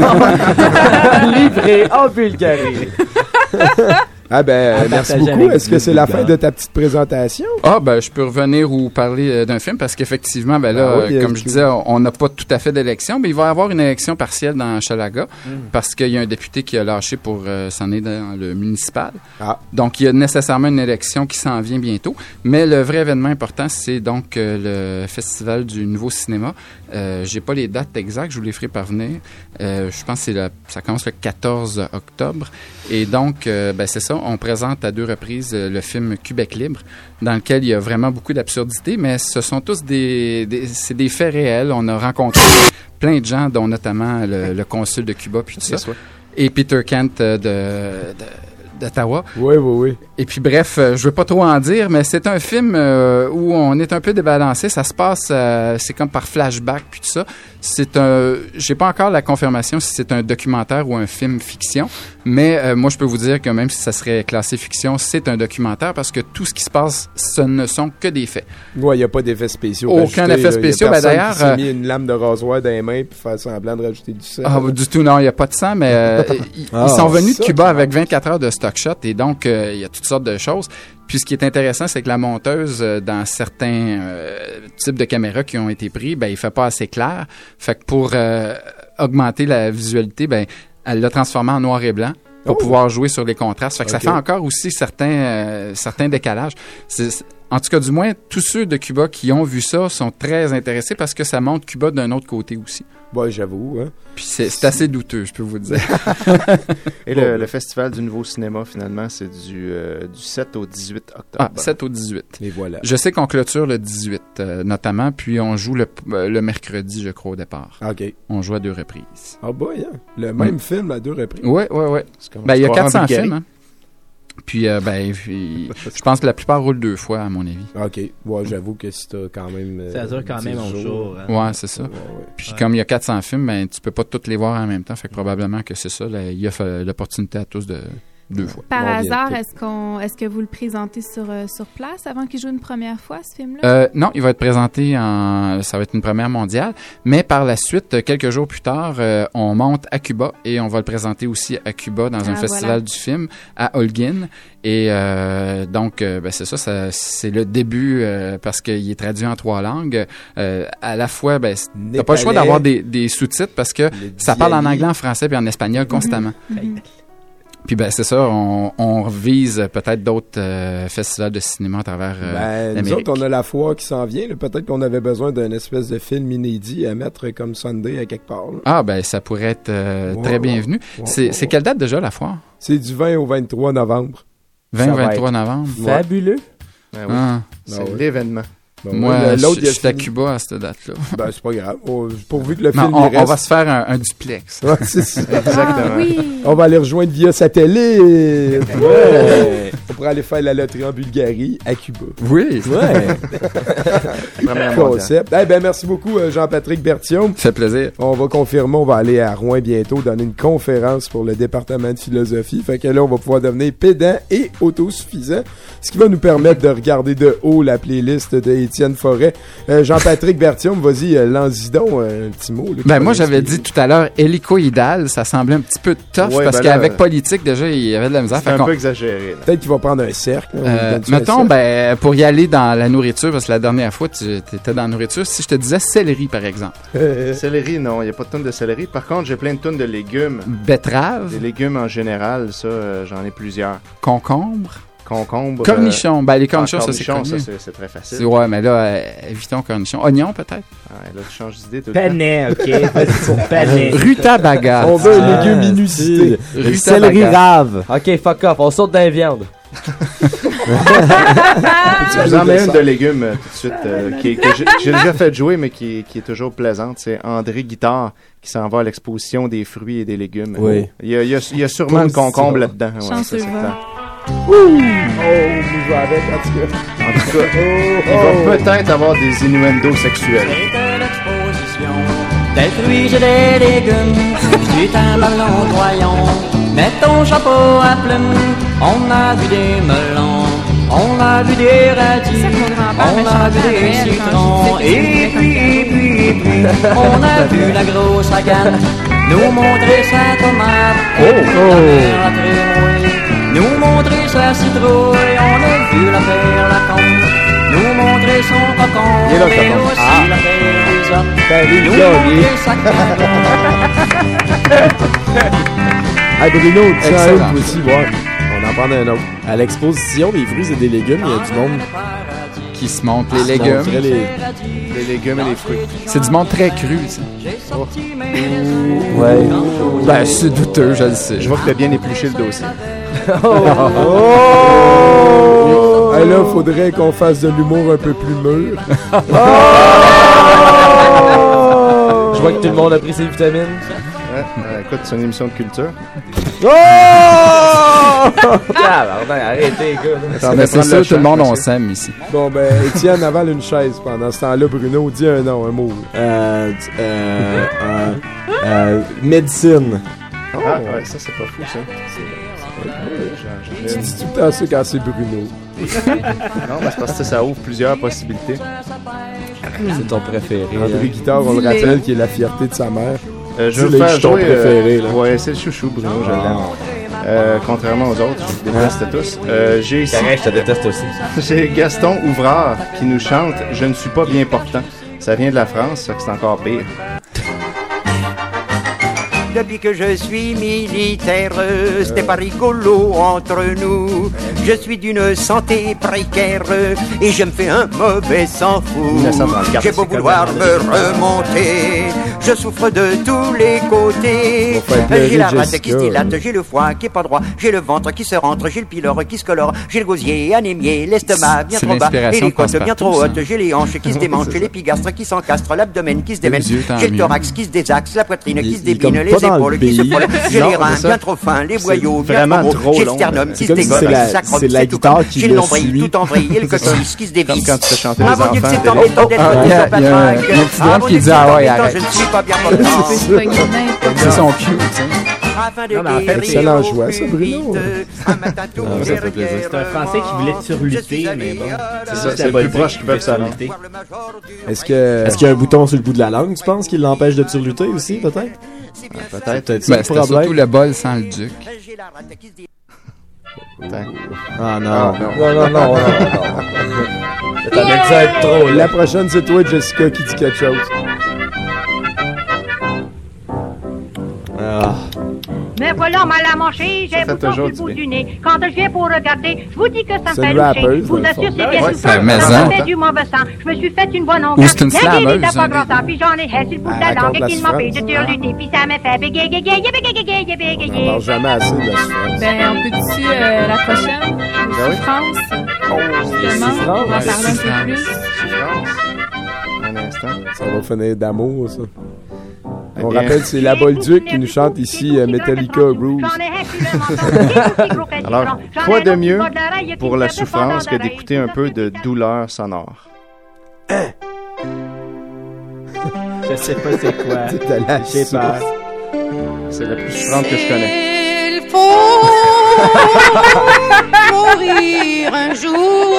Livré en Bulgarie. Ah ben, À merci partager beaucoup. avec Est-ce que nous, c'est la Bulgare. fin de ta petite présentation? Ah, ben, je peux revenir ou parler euh, d'un film parce qu'effectivement, ben là, Ah oui, euh, comme euh, je disais, on n'a pas tout à fait d'élection, mais il va y avoir une élection partielle dans Hochelaga parce qu'il y a un député qui a lâché pour euh, s'en aller dans le municipal. Ah. Donc, il y a nécessairement une élection qui s'en vient bientôt. Mais le vrai événement important, c'est donc euh, le Festival du Nouveau Cinéma. Euh, j'ai pas les dates exactes, je vous les ferai parvenir. Euh, je pense que c'est le, ça commence le quatorze octobre. Et donc, euh, ben, c'est ça, on présente à deux reprises euh, le film Québec libre, dans lequel il y a vraiment beaucoup d'absurdités, mais ce sont tous des, des c'est des faits réels. On a rencontré plein de gens, dont notamment le, le consul de Cuba, puis tout ça. Et Peter Kent euh, de, de d'Ottawa. Oui, oui, oui. Et puis bref, euh, je veux pas trop en dire, mais c'est un film euh, où on est un peu débalancé. Ça se passe, euh, c'est comme par flashback puis tout ça. C'est un, j'ai pas encore la confirmation si c'est un documentaire ou un film fiction, mais euh, moi je peux vous dire que même si ça serait classé fiction, c'est un documentaire parce que tout ce qui se passe, ce ne sont que des faits. Ouais, il y a pas d'effets spéciaux. Aucun effet spécial. Ben d'ailleurs, qui s'est mis une lame de rasoir dans les mains puis faire semblant de rajouter du sang. Ah, du tout, non, il y a pas de sang, mais euh, ils, ah, ils sont venus de ça, Cuba avec vingt-quatre heures de stock shot et donc euh, il y a toutes sortes de choses. Puis ce qui est intéressant, c'est que la monteuse, euh, dans certains euh, types de caméras qui ont été pris, ben il fait pas assez clair. Fait que pour euh, augmenter la visualité, ben elle l'a transformé en noir et blanc pour oh. pouvoir jouer sur les contrastes. Fait que okay. ça fait encore aussi certains euh, certains décalages. C'est, c'est, en tout cas, du moins, tous ceux de Cuba qui ont vu ça sont très intéressés parce que ça montre Cuba d'un autre côté aussi. Ouais, j'avoue. Hein. Puis c'est, c'est assez douteux, je peux vous le dire. Et bon, le, le Festival du Nouveau Cinéma, finalement, c'est du, euh, du sept au dix-huit octobre. Ah, sept au dix-huit. Et voilà. Je sais qu'on clôture le dix-huit, euh, notamment, puis on joue le, euh, le mercredi, je crois, au départ. OK. On joue à deux reprises. Ah boy, hein? Le même mmh. film à deux reprises? Oui, oui, oui. Ben, il y a quatre cents films, hein. Puis, euh, ben, puis, je pense que la plupart roulent deux fois, à mon avis. OK. Ouais, j'avoue que si t'as quand même... Euh, ça dure quand même un jour. Hein. Ouais, c'est ça. Ouais, ouais. Puis, ouais. comme il y a quatre cents films, ben, tu peux pas tous les voir en même temps. Fait que probablement que c'est ça. Là, il offre l'opportunité à tous de... Deux fois. Par bon, hasard, est-ce qu'on, est-ce que vous le présentez sur, euh, sur place avant qu'il joue une première fois, ce film-là? Euh, non, il va être présenté en, ça va être une première mondiale, mais par la suite, quelques jours plus tard, euh, on monte à Cuba et on va le présenter aussi à Cuba dans un ah, festival voilà. du film à Holguín. Et euh, donc, euh, ben c'est ça, ça, c'est le début euh, parce qu'il est traduit en trois langues. Euh, à la fois, ben, t'as pas le choix d'avoir des, des sous-titres parce que ça parle en anglais, en français puis en espagnol constamment. Mm-hmm. Puis ben c'est ça, on, on vise peut-être d'autres euh, festivals de cinéma à travers euh, ben, l'Amérique. Nous autres, on a la foire qui s'en vient. Là. Peut-être qu'on avait besoin d'un espèce de film inédit à mettre comme Sunday à quelque part. Là. Ah ben ça pourrait être euh, wow, très bienvenu. Wow, c'est, wow. c'est quelle date déjà la foire? C'est du vingt au vingt-trois novembre. vingt au vingt-trois novembre. Fabuleux. Ben oui. ah. C'est ah, oui. l'événement. Bon, Moi, l'autre, je suis à Cuba à cette date-là. Ben, c'est pas grave. On, pourvu que le non, film on, reste... on va se faire un, un duplex. Ouais, c'est ça. Exactement. Ah, oui. On va aller rejoindre via satellite. Ouais. On pourra aller faire la loterie en Bulgarie, à Cuba. Oui. Ouais. Concept. Eh ben, merci beaucoup, Jean-Patrick Berthiaume. Ça fait plaisir. On va confirmer, on va aller à Rouen bientôt donner une conférence pour le département de philosophie. Fait que là, on va pouvoir devenir pédant et autosuffisant. Ce qui va nous permettre de regarder de haut la playlist de Étienne Forêt. Euh, Jean-Patrick Berthiaume, vas-y, euh, lance-y donc euh, un petit mot. Là, ben moi, j'avais dit tout à l'heure hélicoïdal, ça semblait un petit peu tough ouais, parce ben qu'avec là, politique, déjà, il y avait de la misère. C'est un peu exagéré. Là. Peut-être qu'il va prendre un cercle. Euh, mettons, cercle. ben pour y aller dans la nourriture, parce que la dernière fois, tu étais dans la nourriture, si je te disais céleri, par exemple. Céleri, non, il n'y a pas de tonnes de céleri. Par contre, j'ai plein de tonnes de légumes. Betterave. Des légumes en général, ça, euh, j'en ai plusieurs. Concombre. Concombre. Cornichon. Euh, ben, les cornichons, ah, ça, c'est connu. Ça, c'est, c'est très facile. C'est, ouais, mais là, euh, évitons cornichon. Oignon, peut-être? Ouais, là, tu changes d'idée tout Panais, OK. Vas-y pour panais. Rutabaga. On veut un ah, légume inusité. Céleri rave. OK, fuck off. On saute dans la viande. Je vous en mets une de légumes euh, tout de suite euh, qui, que j'ai, j'ai déjà fait jouer mais qui, qui est toujours plaisante. C'est André Guitard qui s'en va à l'exposition des fruits et des légumes. Oui. Il y a, il y a, il y a sûrement le concombre là-dedans. Ouais, Chanceux ça, Ouh! Oh, je vais avec, en tout cas. En tout cas, oh, il oh. va peut-être avoir des innuendos sexuels. C'est l'exposition des fruits et des légumes. C'est un ballon voyant. Mets ton chapeau à plumes. On a vu des melons. On a vu des radis. On a vu des citrons. Et puis, et puis, et puis, on a vu la grosse agane nous montrer sa tomate. Oh, oh. Nous montrer sa citrouille, on a vu la faire la combe. Nous montrer son cocon, et là, mais cocon. aussi Ah. la faire des hommes. Paris, Nous là, montrer sa carotte. Hey Bruno, tu sais Excellent. un aussi, ouais. On en prend un autre. À l'exposition des fruits et des légumes, il y a du monde qui se montre les qui légumes. montrait les... Les légumes et les fruits. C'est du monde très cru, ça. Oh. Ouais. Ben, c'est douteux, je le sais. Je vois que tu as bien épluché le dossier. Oh! oh! Hey, là, faudrait qu'on fasse de l'humour un peu plus mûr. Je vois que tout le monde a pris ses vitamines. ouais, écoute, c'est une émission de culture. Oh! Ah, pardon, arrêtez, gars. Mais c'est sûr, tout le monde, on s'aime ici. Bon, ben, Étienne avale une chaise pendant ce temps-là. Bruno, dis un nom, un mot. Euh, euh, euh, euh, médecine. Ah, ouais, ça, c'est pas fou, ça. Tu dis tout le temps ça quand c'est Bruno. Non, mais c'est parce que ça ouvre plusieurs possibilités. C'est ton préféré. André Guitard, on le rappelle, qui est la fierté de sa mère. Euh, je veux faire jouer... Préféré, là. Ouais, c'est le chouchou, Bruno, je l'aime. Euh, contrairement aux autres, je les déteste tous. Euh, j'ai ici... Correct, je te déteste aussi. J'ai Gaston Ouvrard qui nous chante « Je ne suis pas bien portant ». Ça vient de la France, ça fait que c'est encore pire. Depuis que je suis militaire, c'était pas rigolo entre nous. Je suis d'une santé précaire et je me fais un mauvais sang fou. J'ai beau vouloir me remonter, je souffre de tous les côtés. J'ai la rate qui se dilate, j'ai le foie qui est pas droit, j'ai le ventre qui se rentre, j'ai le pylore qui se colore, j'ai le gosier anémié, l'estomac bien trop bas et les côtes bien trop hautes, j'ai les hanches qui se démanchent, j'ai l'épigastre qui s'encastre, l'abdomen qui se démêle, j'ai le thorax qui se désaxe, la poitrine qui se dépine, les épaules qui se frôlent, j'ai les reins bien trop fins, les boyaux bien trop gros, j'ai le sternum qui se dégomme, qui s'accroche, c'est la guitare qui j'ai le nombril tout en vrille et le coccyx qui se dévisse. Comme quand tu fais chanter les enfants. Il y a un petit drame qui dit ah ouais, arrête. C'est son cue, tu sais. Non, mais en fait, excellent choix, ça, Bruno. Non, ça fait plaisir. C'est un Français qui voulait surlutter, mais bon. C'est ça, c'est le plus proche qu'ils peuvent surlutter. Est-ce que, est-ce qu'il y a un bouton sur le bout de la langue, tu penses, qui l'empêche de surlutter aussi, peut-être? Ah, peut-être. peut-être ben, c'est surtout le bol sans le duc. Ah non. Non, non, non, non, non, non. C'est un exemple trop. La prochaine, c'est toi, Jessica, qui dit quelque chose. Ah. Me voilà mal à manger, j'ai bouton sur le bout du nez. Quand je viens pour regarder, je vous dis que ça me fait loucher. Je vous assure, c'est bien souffrant. Ça me fait du mauvais sang. Je me suis fait une bonne ongle. C'est une slammeuse. Pas grand temps, puis j'en ai hès sur le bout de la langue et qu'il m'empêche de turluter. Puis ça me fait bégayer, bégayer, bégayer, bégayer. On parle jamais assez de la souffrance. Ben, on peut-tu euh, la prochaine? Souffrance. Justement, on va en parler un peu plus. Un instant. Ça va finir d'amour, ça. On rappelle, c'est la Bolduc qui nous chante ici euh, Metallica Bruce. Alors, quoi de mieux pour la souffrance que d'écouter un peu de douleur sonore? Hein? Je sais pas c'est quoi. J'ai peur. C'est la plus souffrante que je connais. Il faut mourir un jour.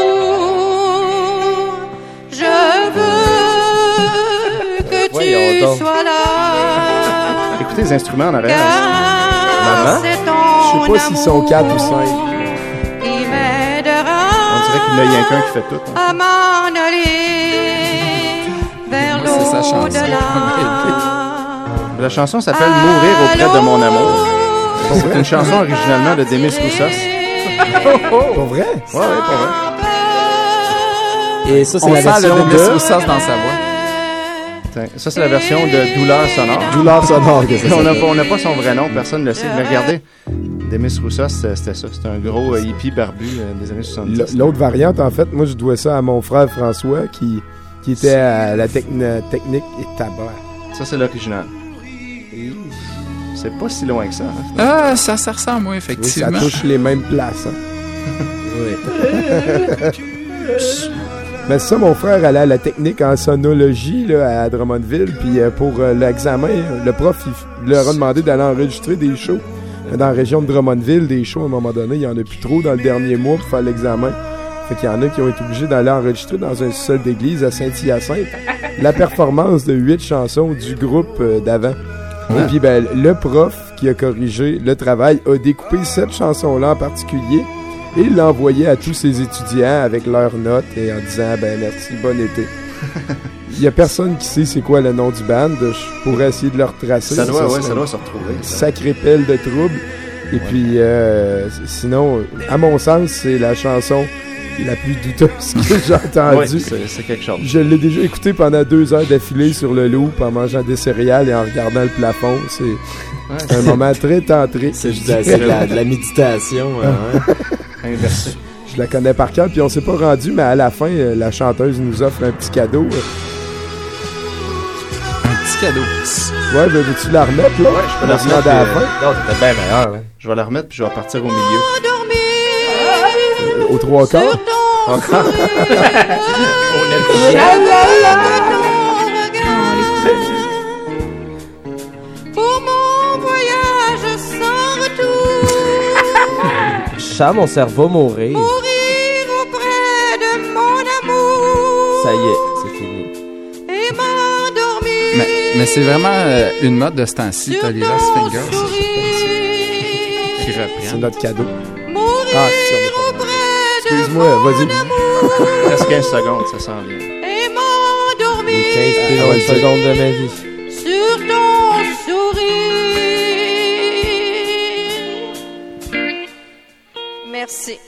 Je veux que tu sois là. Écoutez les instruments en arrière. Maman? Je sais pas s'ils sont quatre ou cinq. On dirait qu'il y a quelqu'un qui fait tout. Hein. À m'en aller vers l'au-delà. La chanson s'appelle Mourir auprès de mon amour. C'est une chanson originalement de Demis Roussos. Pour vrai? Ouais, ouais, pour vrai. Et ça, c'est on la version le de... Roussos dans sa voix. Ça, c'est la version de Douleur sonore. Douleur sonore, que ça on n'a pas, on n'a pas son vrai nom, personne ne le sait. Mais regardez, Demis Roussos, c'était ça. C'était un gros euh, hippie barbu euh, des années soixante-dix. L'autre variante, en fait, moi, je dois ça à mon frère François, qui, qui était à la techn- technique et tabac. Ça, c'est l'original. C'est pas si loin que ça. Hein, ah, ça, ça ressemble, moi, effectivement. Oui, ça touche les mêmes places. Hein. Oui. Mais ça, mon frère allait à la technique en sonologie là, à Drummondville, puis euh, pour euh, l'examen, le prof il leur a demandé d'aller enregistrer des shows dans la région de Drummondville, des shows à un moment donné, il y en a plus trop dans le dernier mois pour faire l'examen. Fait qu'il y en a qui ont été obligés d'aller enregistrer dans un sol d'église à Saint-Hyacinthe la performance de huit chansons du groupe euh, d'avant. Ouais. Et puis ben, le prof qui a corrigé le travail a découpé cette chanson-là en particulier et il l'a envoyé à tous ses étudiants avec leurs notes et en disant ben merci, bon été. Il y a personne qui sait c'est quoi le nom du band. Je pourrais essayer de le retracer. Ça doit, ouais, ça doit se retrouver. Sacré pelle de trouble. Et ouais. puis euh, sinon, à mon sens, c'est la chanson la plus douteuse que j'ai entendue. Oui, c'est, c'est quelque chose. Je l'ai déjà écouté pendant deux heures d'affilée sur le loop en mangeant des céréales et en regardant le plafond. C'est, ouais, c'est un moment très tantrique. C'est, c'est de, la, de la méditation. Hein. Inversé. Je la connais par cœur, puis on s'est pas rendu, mais à la fin, la chanteuse nous offre un petit cadeau. Un petit cadeau. Ouais, ben, veux-tu la remettre, là? Ouais, je peux la remettre remettre à la euh, fin. Non, c'était bien meilleur. Hein. Je vais la remettre puis je vais partir au milieu. Euh, Au trois quarts? Encore? Pour mon voyage sans retour, Chat, mon cerveau mourir. mourir auprès de mon amour Ça y est, c'est fini. et m'endormir. Mais, mais c'est vraiment euh, une mode de ce temps-ci, t'as les Lost Fingers ça, qui C'est reprennent. notre cadeau. Mourir Ah, si, on est pas mal. Excuse-moi, vas-y. Reste quinze secondes, ça s'en vient. et m'endormir Les quinze plus longues secondes de ma vie. sur ton sourire. Merci.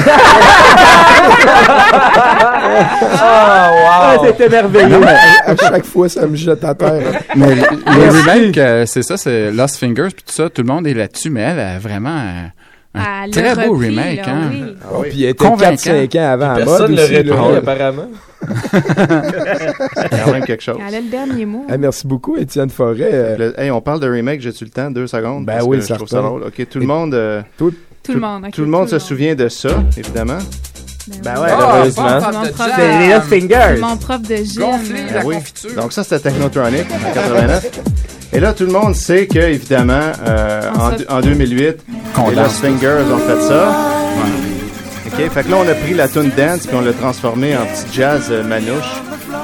Ah, wow! C'était merveilleux. À chaque fois, ça me jette à terre. Mais les remakes, euh, c'est ça, c'est Lost Fingers puis tout ça, tout le monde est là-dessus, mais elle a vraiment euh, un Ah, le très beau repris, remake, là, hein. oui. Ah oui. Puis il était Convaincant. quatre cinq ans avant la mode Personne ne aussi. l'aurait là. pris, apparemment. C'est quand même quelque chose. Elle a le dernier mot. Ah, merci beaucoup, Étienne Forêt. Euh, Le- hey, on parle de remake, j'ai-tu le temps? Deux secondes? Ben Parce oui, que je trouve ça certain. drôle. OK, tout le monde... euh, tout, Tout le monde. ok, tout le monde tout se le souvient de ça, évidemment. Ben ouais, Ah, heureusement. bon, Mon prof de prof jam. c'est les Lost Fingers. Mon prof de gym. Gonfler la Ben oui. confiture. Donc ça, c'était Technotronic en quatre-vingt-neuf. Et là, tout le monde sait que, évidemment, euh, On en, se- deux- en deux mille huit, Qu'on les danse Lost Fingers ont fait ça. OK, fait que là, on a pris la tune dance puis on l'a transformé en petit jazz euh, manouche.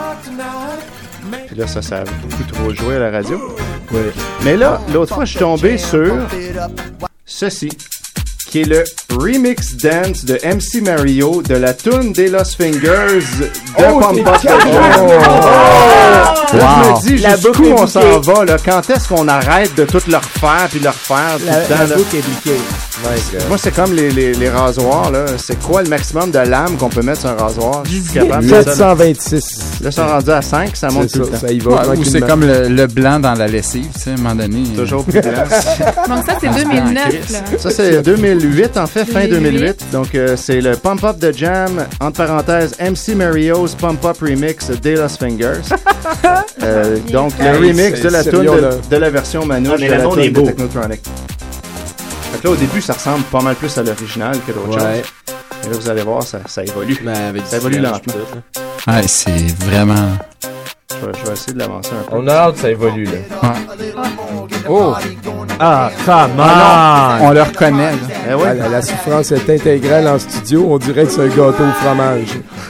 Puis là, ça, ça a beaucoup trop joué à la radio. Oui. Mais là, l'autre fois, je suis tombé sur ceci, qui est le remix dance de M C Mario de la tune des Lost Fingers de Oh, Pump c'est Up the carré! Jam. Là, je Wow. me dis, La jusqu'où boucle est on s'en bouquée. va, là? Quand est-ce qu'on arrête de tout le refaire puis le refaire tout La, le temps, la là? boucle est bouquée. Moi, c'est comme les, les, les rasoirs, là. C'est quoi le maximum de lames qu'on peut mettre sur un rasoir? Je suis capable de sept ça, cent là. vingt-six. Là, ils sont rendus à cinq, ça monte C'est tout le ça, temps. ça y va. Ouais, ou c'est tranquillement. comme le, le blanc dans la lessive, tu sais, à un moment donné. euh, Toujours plus blanc. Donc ça, c'est deux mille neuf, là. Ça, c'est deux mille huit, en fait, fin deux mille huit. deux mille huit. Donc, euh, c'est le Pump Up the Jam, entre parenthèses, M C Mario's Pump Up Remix des Lost Fingers. Euh, donc, le Hey, remix c'est de la sérieux, tune de, là. de la version manouche Ah, mais de le la monde tune est de beau. Technotronic. Fait que là, au début, ça ressemble pas mal plus à l'original que d'autres Ouais. choses. Et là, vous allez voir, ça, ça évolue. Mais avec Ça du évolue silence, lentement. tout, là. Ouais, c'est vraiment. Je vais, je vais essayer de l'avancer un peu. On a hâte que ça évolue, là. Ouais. Oh! Ah, come Ah on! non, on le reconnaît, là. Eh ouais. Ah, la, la souffrance est intégrale en studio. On dirait que c'est un gâteau au fromage.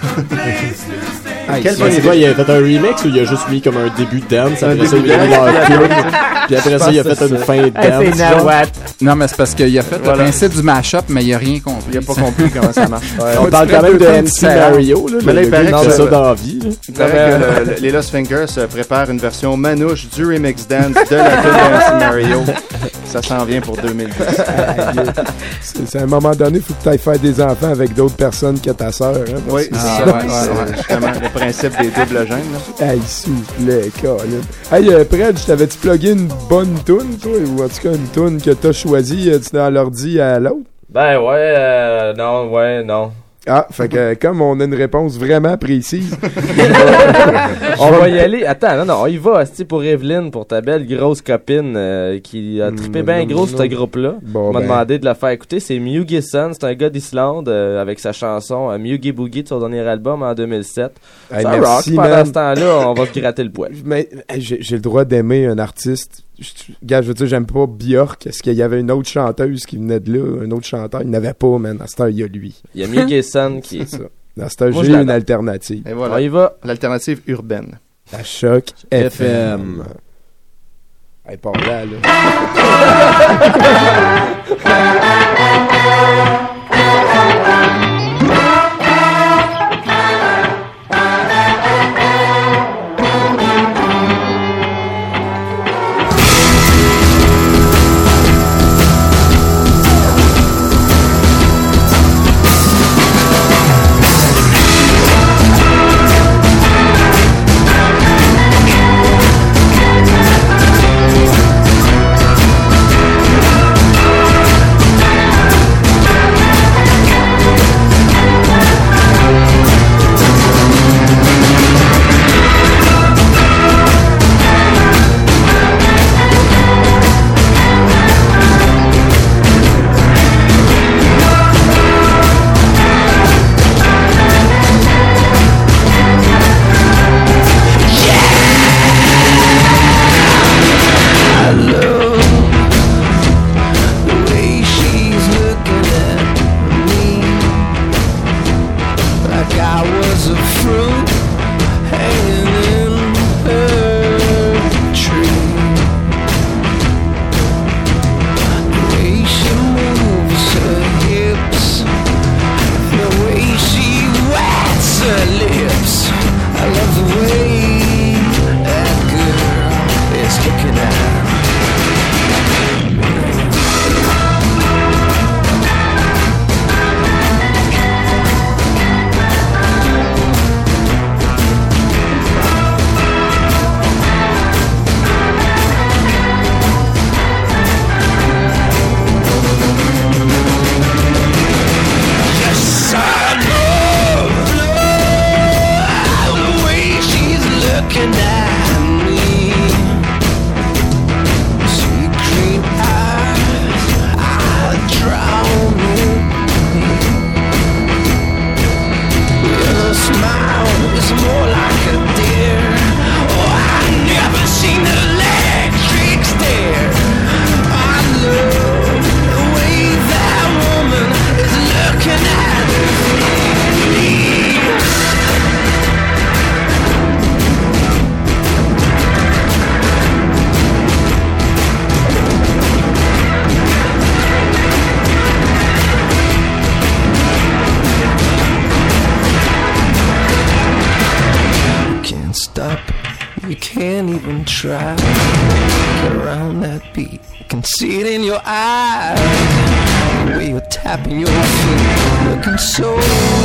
Ah, Quel ici, bon C'est quoi, il a fait un remix ou il a juste mis comme un début de dance, Un après ça début il a mis de leur dance. tune, puis après ça il a pense que fait une c'est fin de Ah, c'est dance. genre. Nawat. Non, mais c'est parce qu'il a fait Voilà. le principe du mash-up, mais il a rien compris. Il a pas compris comment ça marche. On parle quand même de M C Mario, là, Mais là, le il paraît gars qui que fait ça- ça dans la vie. là. Il paraît que le- le- les Lost Fingers euh, préparent une version manouche du remix dance de la tune de M C Mario. Ça s'en vient pour deux mille dix. C'est c'est à un moment donné, il faut que tu ailles faire des enfants avec d'autres personnes que ta sœur. Hein, parce Oui, que- c'est Ah, ça. ouais, ouais, C'est ouais. justement le principe des doubles gènes. là. Hey, s'il vous plaît, Colin. Hey, euh, Fred, je t'avais-tu plugué une bonne toune, toi? Ou en tout cas, une toune que t'as choisie, euh, tu dans l'ordi à l'autre? Ben ouais, euh, non, ouais, non. Ah, fait que euh, comme on a une réponse vraiment précise, On va y aller. Attends, non, non, on y va, asti, pour Evelyne, pour ta belle grosse copine euh, qui a trippé Mm, bien non, gros non. sur ce groupe-là. Bon, On m'a ben. demandé de la faire écouter. C'est Mugisson, c'est un gars d'Islande euh, avec sa chanson euh, Mugi Boogie de son dernier album en deux mille sept. Hey, ça merci, rock. Pendant man. ce temps-là, on va se gratter le poil. mais hey, j'ai j'ai le droit d'aimer un artiste. Je, gars, je veux dire, j'aime pas Björk. Est-ce qu'il y avait une autre chanteuse qui venait de là, un autre chanteur? Il n'avait pas, man. À cette heure, il y a lui. Il y a Mugisson qui C'est ça. À cette heure, Moi, j'ai je une l'adore. alternative. Et On voilà, y va. l'alternative urbaine. À Choc F M. F M. Hey, par là, là. Thank I was a fruit hanging in her tree. The way she moves her hips, the way she wets her lips, I love the way that girl is looking at her. Can't even try. Get around that beat. I can see it in your eyes. The way you're tapping your feet, looking so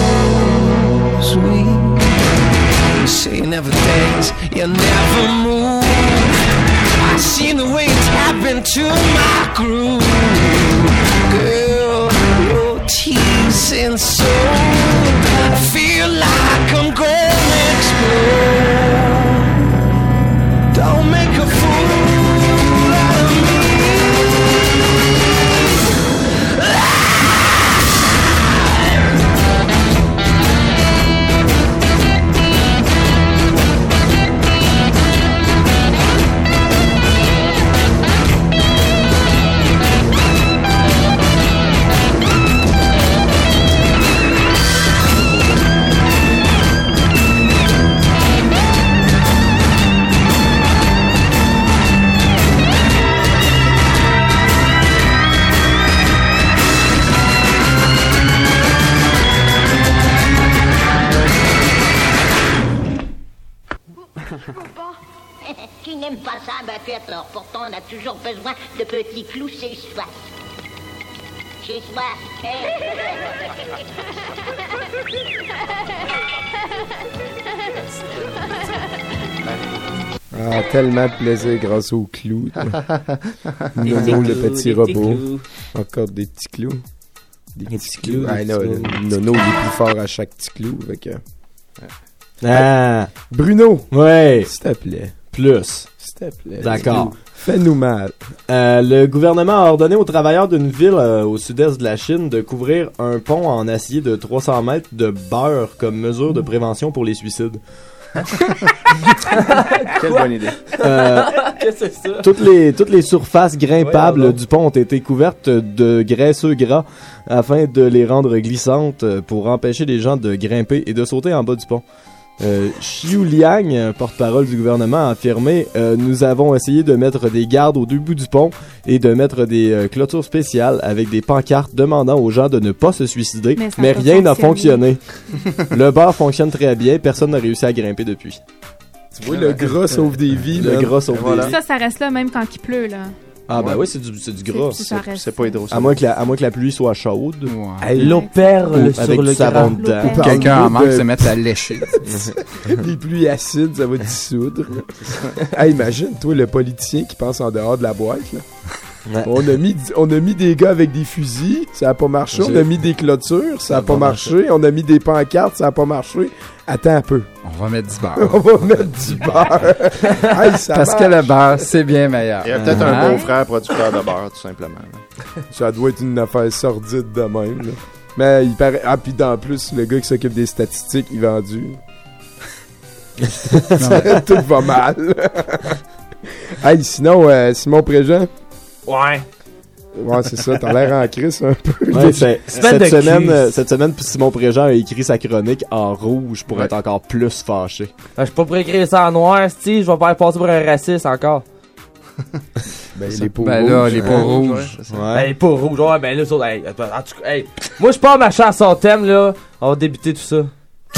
sweet. You say you never dance, you never move. I see the way you tap into my groove. Girl, your teasing so I feel like I'm gonna explode. Don't make a fool out of me. Qui n'aime pas ça, bah fais alors. Pourtant, on a toujours besoin de petits clous chez soi. Chez soi. Ah, tellement de plaisir grâce aux clous. Nono, le petit robot. Encore des petits clous. Des, des petits clous. Ah, non, Nono, il est plus fort à chaque petit clou. Fait que... Ah. Bruno. Ouais. S'il te plaît. Plus. S'il te plaît. D'accord. Fais-nous mal. Euh, le gouvernement a ordonné aux travailleurs d'une ville euh, au sud-est de la Chine de couvrir un pont en acier de trois cents mètres de beurre comme mesure de prévention pour les suicides. Quelle bonne idée. Euh, Qu'est-ce que c'est ça? Toutes les, toutes les surfaces grimpables ouais, du pont ont été couvertes de graisseux gras afin de les rendre glissantes pour empêcher les gens de grimper et de sauter en bas du pont. Euh, Xiu Liang, porte-parole du gouvernement, a affirmé euh, « Nous avons essayé de mettre des gardes au deux bouts du pont et de mettre des euh, clôtures spéciales avec des pancartes demandant aux gens de ne pas se suicider, mais, mais rien n'a fonctionné. Le bar fonctionne très bien, personne n'a réussi à grimper depuis. » Tu vois, le gras sauve des vies. Le gras sauve voilà. des vies. Ça, ça reste là même quand il pleut, là. Ah, ben ouais, c'est du, c'est du gras. C'est, c'est, c'est pas hydro. À moins, que la, à moins que la pluie soit chaude. Ouais. Hey, l'eau perle sur avec le du savon dedans. Ou quelqu'un en manque de... se mettre à lécher. Les pluies acides, ça va dissoudre. Hey, imagine, toi, le politicien qui passe en dehors de la boîte, là. Ouais. On, a mis, on a mis des gars avec des fusils, ça a pas marché. J'ai... On a mis des clôtures, ça a pas marché. marché. On a mis des pancartes, ça a pas marché. Attends un peu. On va mettre du beurre. On va mettre du beurre. Hey, ça Parce marche. que le beurre, c'est bien meilleur. Il y a peut-être ah. un beau-frère producteur de beurre, tout simplement. Là. Ça doit être une affaire sordide de même. Là. Mais il paraît... Ah, puis en plus, le gars qui s'occupe des statistiques, il est vendu. Tout va mal. Hey, sinon, euh, Simon Préjean? Ouais. Ouais, c'est ça, t'as l'air en crise un peu. Ouais, c'est, cette, semaine, euh, cette semaine, Simon Préjean a écrit sa chronique en rouge pour ouais. être encore plus fâché. Ben, je suis pas pour écrire ça en noir, si je vais pas passer pour un raciste encore. Ben, les peaux ben rouges. là, les peaux ouais, rouges. Ouais. Ben, les peaux rouges, ouais, ben là, ça, hey, en tout cas, hey, moi, je pars ma chanson thème, là. On va débuter tout ça.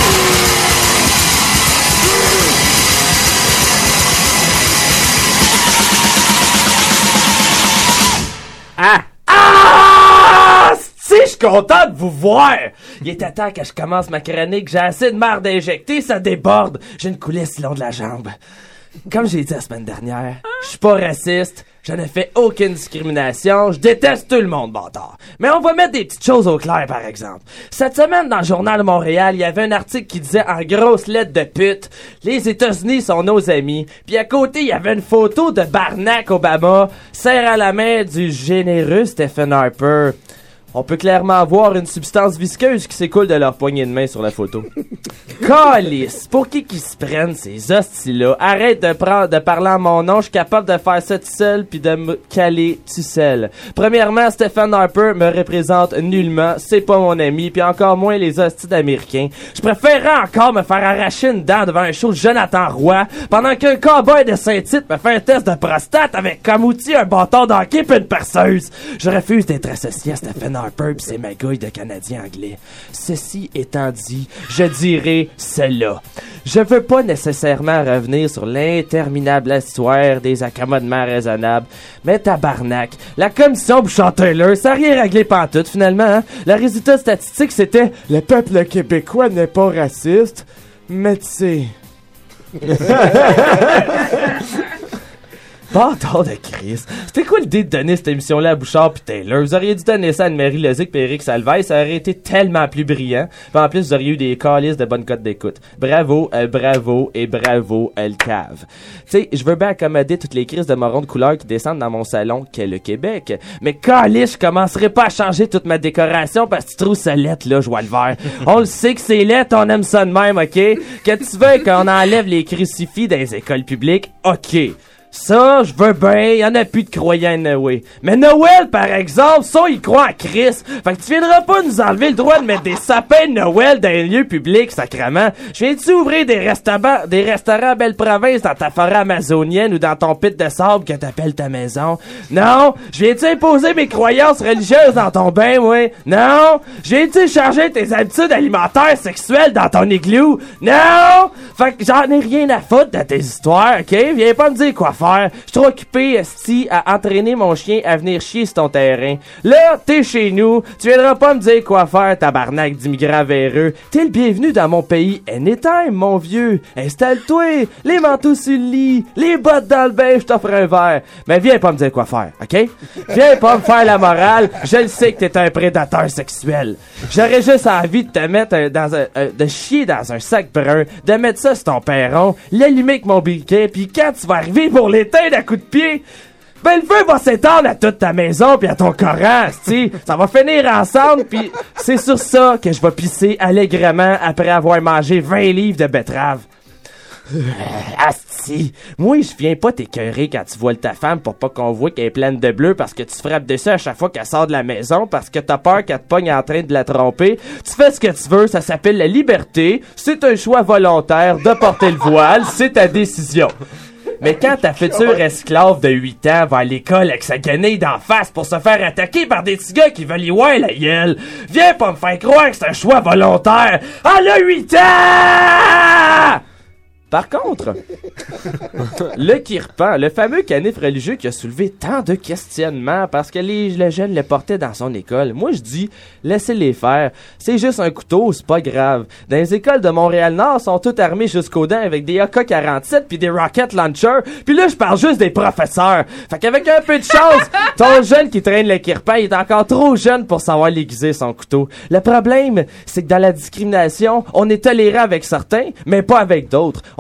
Ah! Ah! Si, je suis content de vous voir! Il était temps que je commence ma chronique. J'ai assez de marre d'injecter, ça déborde. J'ai une coulisse le long de la jambe. Comme j'ai dit la semaine dernière, je suis pas raciste, je ne fais aucune discrimination, je déteste tout le monde, bâtard. Mais on va mettre des petites choses au clair, par exemple. Cette semaine, dans le Journal de Montréal, il y avait un article qui disait en grosses lettres de pute, les États-Unis sont nos amis. Puis à côté, il y avait une photo de Barack Obama, serre à la main du généreux Stephen Harper. On peut clairement voir une substance visqueuse qui s'écoule de leur poignée de main sur la photo. Calice! Pour qui qu'ils se prennent ces hosties-là? Arrête de prendre, de parler en mon nom, je suis capable de faire ça tout seul pis de me caler tout seul. Premièrement, Stephen Harper me représente nullement, c'est pas mon ami, pis encore moins les hosties d'Américains. Je préférerais encore me faire arracher une dent devant un show de Jonathan Roy, pendant qu'un cowboy de Saint-Tite me fait un test de prostate avec comme outil un bâton d'hockey pis une perceuse. Je refuse d'être associé à Stephen Harper pis ses magouilles de Canadiens anglais. Ceci étant dit, je dirais cela. Je veux pas nécessairement revenir sur l'interminable histoire des accommodements raisonnables, mais tabarnak, la commission Bouchard-Taylor, ça a rien réglé pantoute finalement, hein? Le résultat statistique c'était « Le peuple québécois n'est pas raciste », mais tu sais... Bâtard de Christ. C'était quoi l'idée de donner cette émission-là à Bouchard pis Taylor? Vous auriez dû donner ça à Anne-Marie Lozic pis Éric Salvaille, ça aurait été tellement plus brillant. Pis en plus, vous auriez eu des calices de bonnes cotes d'écoute. Bravo, euh, bravo et bravo, euh, le cave. Tu sais, je veux bien accommoder toutes les crises de morons de couleur qui descendent dans mon salon, qu'est le Québec. Mais calice, je commencerai pas à changer toute ma décoration parce que tu trouves ça lettre, là, je vois le vert. On le sait que c'est lettre, on aime ça de même, ok? Que tu veux qu'on enlève les crucifix dans les écoles publiques, ok. Ça, je veux bien, y'en a plus de croyants à Noël. Mais Noël, par exemple, ça, ils croient en Christ. Fait que tu viendras pas nous enlever le droit de mettre des sapins de Noël dans les lieux publics, sacrément. Je viens-tu ouvrir des restaurants, des restaurants à belle province dans ta forêt amazonienne ou dans ton pit de sable que t'appelles ta maison? Non! Je viens-tu imposer mes croyances religieuses dans ton bain, ouais? Non! Je viens-tu changer tes habitudes alimentaires sexuelles dans ton igloo? Non! Fait que j'en ai rien à foutre de tes histoires, ok? Viens pas me dire quoi faire. Je suis trop occupé, esti, à entraîner mon chien à venir chier sur ton terrain. Là, t'es chez nous, tu viendras pas me dire quoi faire, tabarnak d'immigrants véreux. T'es le bienvenu dans mon pays anytime, mon vieux. Installe-toi, les manteaux sur le lit, les bottes dans le bain, je t'offre un verre. Mais viens pas me dire quoi faire, ok? Viens pas me faire la morale, je le sais que t'es un prédateur sexuel. J'aurais juste envie de te mettre dans un, euh, de chier dans un sac brun, de mettre ça sur ton perron, l'allumer avec mon briquet, pis quand tu vas arriver pour l'éteindre à coups de pied, ben le feu va s'étendre à toute ta maison pis à ton Coran, c'ti. Ça va finir ensemble pis c'est sur ça que je vais pisser allègrement après avoir mangé vingt livres de betterave. Asti, moi je viens pas t'écœurer quand tu voiles ta femme pour pas qu'on voit qu'elle est pleine de bleu parce que tu frappes dessus à chaque fois qu'elle sort de la maison parce que t'as peur qu'elle te pogne en train de la tromper. Tu fais ce que tu veux, ça s'appelle la liberté, c'est un choix volontaire de porter le voile, c'est ta décision. Mais quand ta future esclave de huit ans va à l'école avec sa guenille d'en face pour se faire attaquer par des petits gars qui veulent y voir la gueule, viens pas me faire croire que c'est un choix volontaire. Elle a huit ans! Par contre, le Kirpan, le fameux canif religieux qui a soulevé tant de questionnements parce que les, les jeunes le portaient dans son école, moi je dis, laissez-les faire. C'est juste un couteau, c'est pas grave. Dans les écoles de Montréal-Nord, ils sont toutes armés jusqu'aux dents avec des A K quarante-sept puis des rocket launchers. Puis là, je parle juste des professeurs. Fait qu'avec un peu de chance, ton jeune qui traîne le Kirpan, il est encore trop jeune pour savoir l'aiguiser son couteau. Le problème, c'est que dans la discrimination, on est tolérant avec certains, mais pas avec d'autres.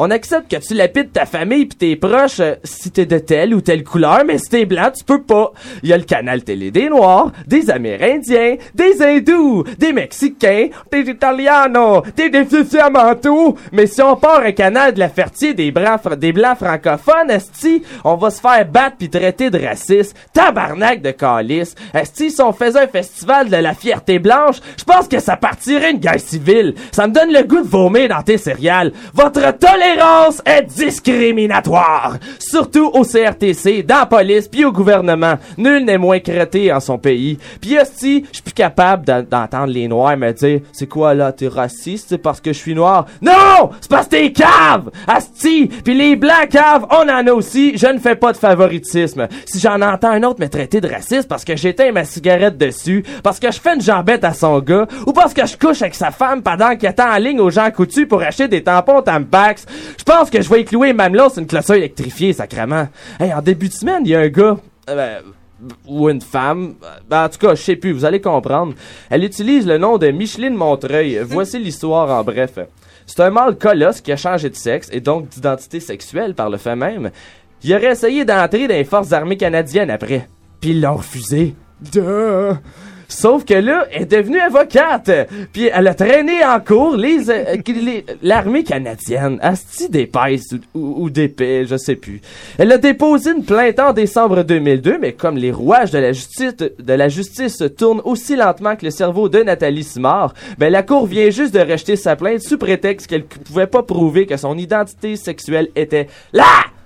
On accepte que tu lapides ta famille pis tes proches euh, si t'es de telle ou telle couleur, mais si t'es blanc, tu peux pas. Il y a le canal télé des Noirs, des Amérindiens, des Hindous, des Mexicains, des Italianos, des déficiamantous. Mais si on part un canal de la Fertier des blancs, des blancs francophones, esti, on va se faire battre pis traiter de raciste. Tabarnak de calice. Esti, si on faisait un festival de la fierté blanche, je pense que ça partirait une guerre civile. Ça me donne le goût de vomir dans tes céréales. Votre tolérance est discriminatoire. Surtout au C R T C, dans la police, puis au gouvernement. Nul n'est moins crotté en son pays. Puis hostie, je suis plus capable d'en- d'entendre les Noirs me dire « C'est quoi là, t'es raciste, c'est parce que je suis noir? » Non! C'est parce que t'es cave! Asti! Puis les blancs caves, on en a aussi. Je ne fais pas de favoritisme. Si j'en entends un autre me traiter de raciste parce que j'éteins ma cigarette dessus, parce que je fais une jambette à son gars, ou parce que je couche avec sa femme pendant qu'il attend en ligne aux gens coutus pour acheter des tampons Tampax, je pense que je vais y clouer mamelon sur une clôture électrifiée, sacrément. Hey, en début de semaine, il y a un gars... Euh, ou une femme, ben, en tout cas, je sais plus, vous allez comprendre. Elle utilise le nom de Micheline Montreuil. Voici l'histoire en bref. C'est un mâle colosse qui a changé de sexe et donc d'identité sexuelle par le fait même. Il aurait essayé d'entrer dans les forces armées canadiennes après. Puis ils l'ont refusé. Duh. Sauf que là, elle est devenue avocate. Puis elle a traîné en cours les, euh, les- l'armée canadienne. Asti d'épaisse ou, ou, ou d'épais, je sais plus. Elle a déposé une plainte en décembre deux mille deux, mais comme les rouages de la justice de la justice tournent aussi lentement que le cerveau de Nathalie Simard, ben la cour vient juste de rejeter sa plainte sous prétexte qu'elle ne pouvait pas prouver que son identité sexuelle était la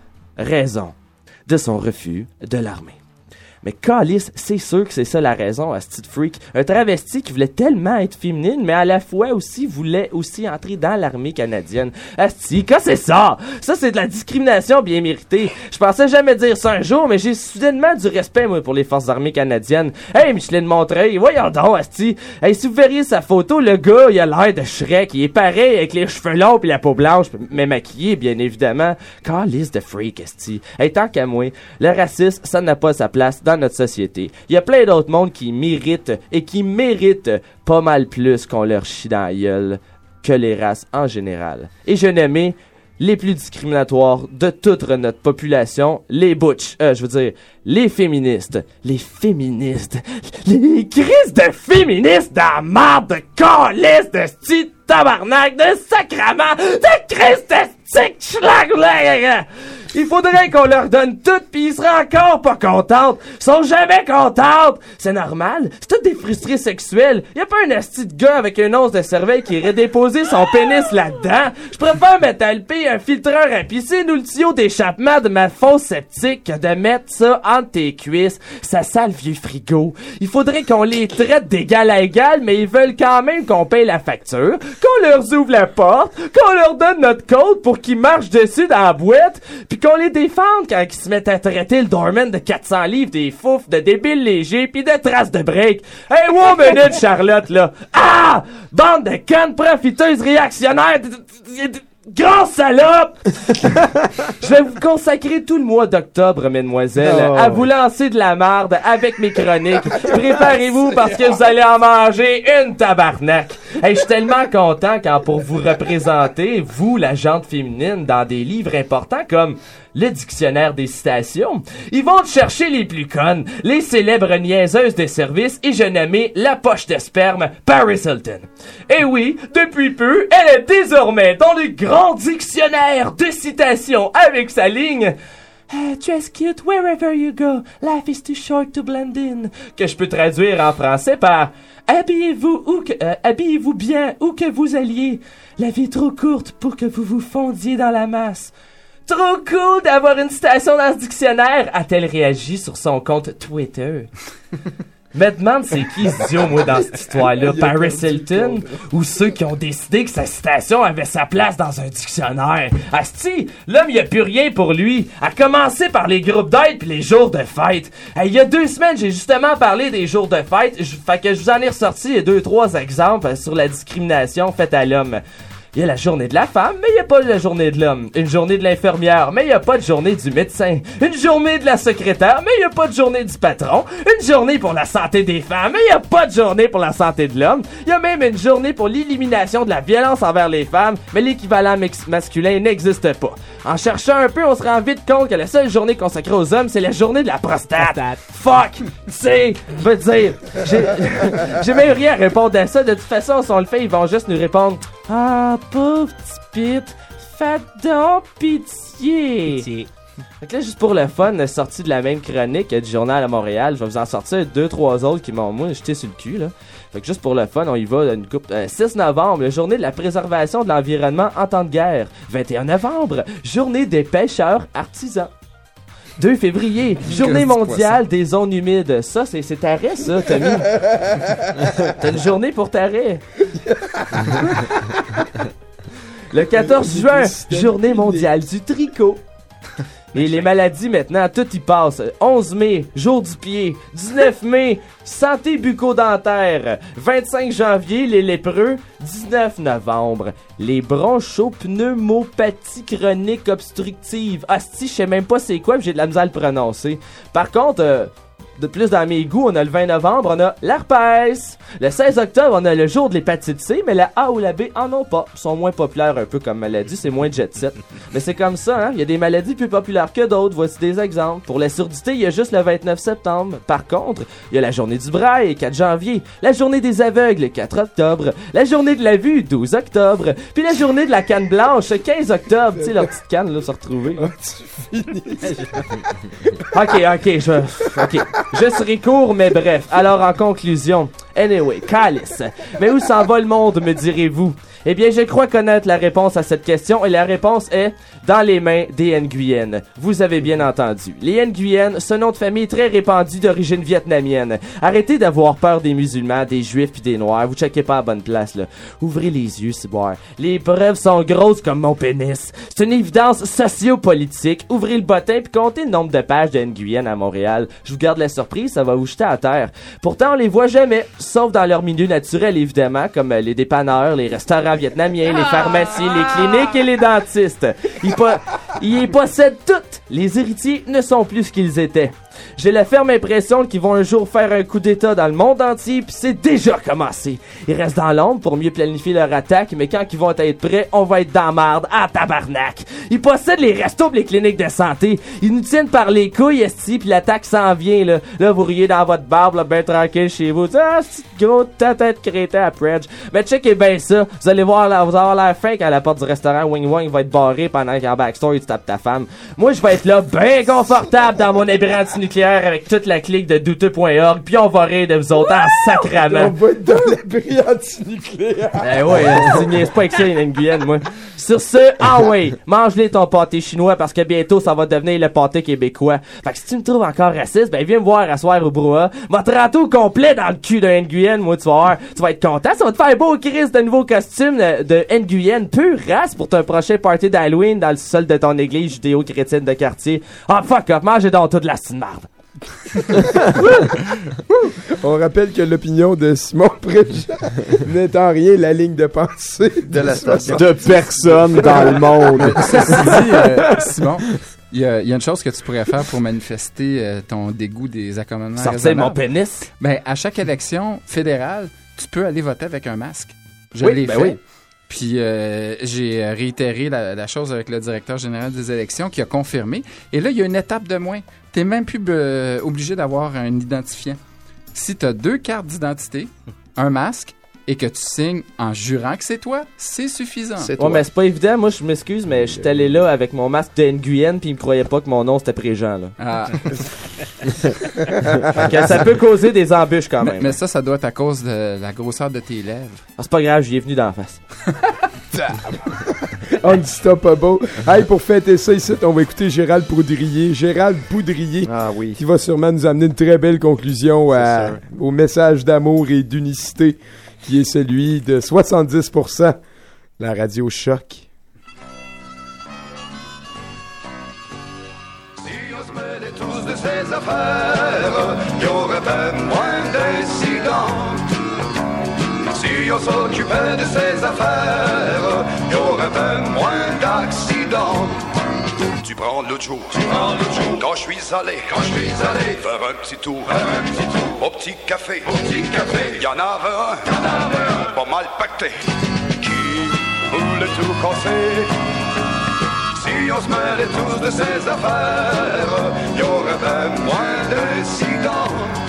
raison de son refus de l'armée. Mais calice, c'est sûr que c'est ça la raison à ce petit freak. Un travesti qui voulait tellement être féminine, mais à la fois aussi voulait aussi entrer dans l'armée canadienne. Asti, qu'est-ce que c'est ça? Ça, c'est de la discrimination bien méritée. Je pensais jamais dire ça un jour, mais j'ai soudainement du respect, moi, pour les forces armées canadiennes. Hey, Micheline Montreuil, voyons donc, Asti. Hey, si vous verriez sa photo, le gars, il a l'air de Shrek. Il est pareil avec les cheveux longs pis la peau blanche, mais maquillé, bien évidemment. Calice de freak, Asti. Hey, tant qu'à moi, le racisme, ça n'a pas sa place dans notre société. Il y a plein d'autres mondes qui méritent et qui méritent pas mal plus qu'on leur chie dans la gueule que les races en général. Et je nommais les plus discriminatoires de toute notre population, les butch, euh, je veux dire, les féministes. Les féministes. Les crises de féministes de la marde, de calice, de sti tabarnak, de sacrament, de crises de stick schlag. Il faudrait qu'on leur donne tout pis ils seraient encore pas contentes. Ils sont jamais contentes. C'est normal. C'est tous des frustrés sexuels. Y a pas un asti de gars avec une once de cervelle qui irait déposer son pénis là-dedans. Je préfère mettre à alper un filtreur à piscine ou le tuyau d'échappement de ma fosse septique que de mettre ça entre tes cuisses. Ça sent le vieux frigo. Il faudrait qu'on les traite d'égal à égal, mais ils veulent quand même qu'on paye la facture, qu'on leur ouvre la porte, qu'on leur donne notre code pour qu'ils marchent dessus dans la boîte, pis qu'on les défende quand ils se mettent à traiter le doorman de quatre cents livres des fouf, de débiles légers pis de traces de break. Hey, one minute, Charlotte, là. Ah! Bande de connes profiteuses réactionnaires. Grosse salope! Je vais vous consacrer tout le mois d'octobre, mesdemoiselles, Oh. à vous lancer de la marde avec mes chroniques. Préparez-vous parce que vous allez en manger une tabarnak. Hey, je suis tellement content quand pour vous représenter, vous, la gente féminine, dans des livres importants comme le dictionnaire des citations, ils vont te chercher les plus connes, les célèbres niaiseuses de service et je nommais la poche de sperme Paris Hilton. Et oui, depuis peu, elle est désormais dans le grand dictionnaire de citations avec sa ligne Uh, dress cute wherever you go. Life is too short to blend in. Que je peux traduire en français par habillez-vous ou que, euh, habillez-vous bien où que vous alliez. La vie est trop courte pour que vous vous fondiez dans la masse. Trop cool d'avoir une citation dans ce dictionnaire, a-t-elle réagi sur son compte Twitter. Me demande c'est qui ce idiot, moi, dans cette histoire-là. Paris Hilton ou ceux qui ont décidé que sa citation avait sa place dans un dictionnaire. Asti, l'homme, il a plus rien pour lui. À commencer par les groupes d'aide pis les jours de fête. Hey, il y a deux semaines, j'ai justement parlé des jours de fête. Je, fait que je vous en ai ressorti deux, trois exemples sur la discrimination faite à l'homme. Il y a la journée de la femme, mais il n'y a pas la journée de l'homme. Une journée de l'infirmière, mais il n'y a pas de journée du médecin. Une journée de la secrétaire, mais il n'y a pas de journée du patron. Une journée pour la santé des femmes, mais il n'y a pas de journée pour la santé de l'homme. Il y a même une journée pour l'élimination de la violence envers les femmes, mais l'équivalent mix- masculin n'existe pas. En cherchant un peu, on se rend vite compte que la seule journée consacrée aux hommes, c'est la journée de la prostate. Fuck! C'est... veux dire... J'ai... j'ai même rien à répondre à ça. De toute façon, si on le fait, ils vont juste nous répondre... Ah, pauvre petit pit, faites donc pitié. Pitié. Fait que là, juste pour le fun, sorti de la même chronique du journal à Montréal, je vais vous en sortir deux, trois autres qui m'ont, moi, jeté sur le cul, là. Fait que juste pour le fun, on y va une coupe. Euh, six novembre, la journée de la préservation de l'environnement en temps de guerre. vingt et un novembre, journée des pêcheurs artisans. deux février, journée mondiale des zones humides. Ça, c'est, c'est taré, ça, Tommy. T'as une journée pour taré. Le quatorze juin, journée mondiale du tricot. Et les maladies maintenant, tout y passe. onze mai, jour du pied. dix-neuf mai, santé bucco-dentaire. vingt-cinq janvier, les lépreux. dix-neuf novembre, les bronchopneumopathies chroniques obstructives. Asti, je sais même pas c'est quoi, mais j'ai de la misère à le prononcer. Par contre, euh, de plus dans mes goûts, on a le vingt novembre, on a l'herpès. Le seize octobre, on a le jour de l'hépatite C, mais la A ou la B en ont pas. Ils sont moins populaires un peu comme maladie, c'est moins jet set. Mais c'est comme ça, hein. Il y a des maladies plus populaires que d'autres. Voici des exemples. Pour la surdité, il y a juste le vingt-neuf septembre. Par contre, il y a la journée du braille, quatre janvier. La journée des aveugles, quatre octobre. La journée de la vue, douze octobre. Puis la journée de la canne blanche, quinze octobre. Tu sais, leur petite canne, là, se retrouver. Oh, tu finis. Ok, ok, je... Ok. Je serai court, mais bref. Alors, en conclusion, anyway, calice. Mais où s'en va le monde, me direz-vous? Eh bien, je crois connaître la réponse à cette question, et la réponse est dans les mains des Nguyen. Vous avez bien entendu. Les Nguyen, ce nom de famille très répandu d'origine vietnamienne. Arrêtez d'avoir peur des musulmans, des juifs pis des noirs. Vous checkez pas à bonne place, là. Ouvrez les yeux, c'est boire. Les preuves sont grosses comme mon pénis. C'est une évidence sociopolitique. Ouvrez le bottin puis comptez le nombre de pages de Nguyen à Montréal. Je vous garde la surprise, ça va vous jeter à terre. Pourtant, on les voit jamais, sauf dans leur milieu naturel, évidemment, comme les dépanneurs, les restaurants vietnamiens, les pharmacies, les cliniques et les dentistes. Ils, po- ils y possèdent toutes. Les héritiers ne sont plus ce qu'ils étaient. J'ai la ferme impression qu'ils vont un jour faire un coup d'état dans le monde entier, puis c'est déjà commencé. Ils restent dans l'ombre pour mieux planifier leur attaque, mais quand ils vont être prêts, on va être dans marde, à tabarnak. Ils possèdent les restos pis les cliniques de santé. Ils nous tiennent par les couilles, esti, puis l'attaque s'en vient, là. Là, vous riez dans votre barbe, là, ben tranquille chez vous. Ah, c'est gros tête crétin à Predge. Mais checkez bien ça. Vous allez voir, là, vous allez avoir l'air fin quand la porte du restaurant Wing Wing va être barrée pendant qu'en backstore, tu tapes ta femme. Moi, je vais être là, bien confortable dans mon abribant nucléaire avec toute la clique de douteux point org, puis on va rire de vous autres en sacrament. On va être dans l'abri anti-nucléaire. Eh ouais, tu niaises pas avec ça, les Nguyen, moi. Sur ce, ah ouais, mange-les ton pâté chinois parce que bientôt ça va devenir le pâté québécois. Fait que si tu me trouves encore raciste, ben viens me voir à soir au brouhaha. Va te rentrer au complet dans le cul d'un Nguyen, moi, tu vas voir. Tu vas être content, ça va te faire beau Chris de nouveaux costumes de, de Nguyen, pure race pour ton prochain party d'Halloween dans le sol de ton église judéo-chrétienne de quartier. Ah, fuck up, mange donc toute la style marde. On rappelle que l'opinion de Simon Préjean n'est en rien la ligne de pensée de la station. De personne dans le monde. Ceci dit, euh, Simon, il y, a, il y a une chose que tu pourrais faire pour manifester euh, ton dégoût des accommodements Sortez raisonnables. mon pénis. Ben, à chaque élection fédérale, tu peux aller voter avec un masque. Je Oui, l'ai ben fait. oui. Puis euh, j'ai réitéré la, la chose avec le directeur général des élections qui a confirmé. Et là, il y a une étape de moins. Tu n'es même plus euh, obligé d'avoir un identifiant. Si tu as deux cartes d'identité, un masque, et que tu signes en jurant que c'est toi, c'est suffisant. C'est ouais, mais c'est pas évident. Moi, je m'excuse, mais je suis allé là avec mon masque de Nguyen, puis ils me croyaient pas que mon nom c'était Préjean, là. Ah. Que ça peut causer des embûches quand même. Mais, mais ça, ça doit être à cause de la grosseur de tes lèvres. Ah, c'est pas grave, j'y ai venu d'en face. Unstoppable. Hey, pour fêter ça ici, on va écouter Gérald Poudrier. Gérald Poudrier. Ah oui. Qui va sûrement nous amener une très belle conclusion à, au message d'amour et d'unicité qui est celui de soixante-dix pour cent la radio Choc. Si on se mêlait tous de ces affaires, il y aurait ben moins d'incidents. Si on s'occupait de ces affaires, il Tu prends l'autre jour, tu prends l'autre jour. Quand je suis allé, quand je suis allé faire un petit tour, faire un petit tour au petit café, au petit café. Y en avait un, y en avait un, pas mal pacté, qui voulait tout casser. Si on se mêlait tous de ces affaires, y aurait bien moins d'incidents.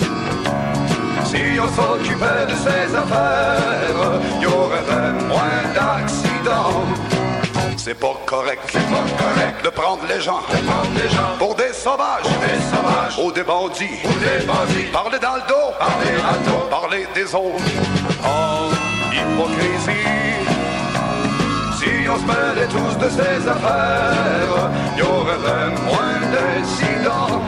Si on s'occupait de ces affaires, y aurait bien moins d'accidents. C'est pas correct, c'est pas correct de prendre les gens, de prendre les gens pour des sauvages, pour des sauvages, ou des bandits, ou des bandits. Parler dans le dos, parler dans le dos, parler des autres en hypocrisie. Si on se mêlait tous de ces affaires, y aurait bien moins d'incidents.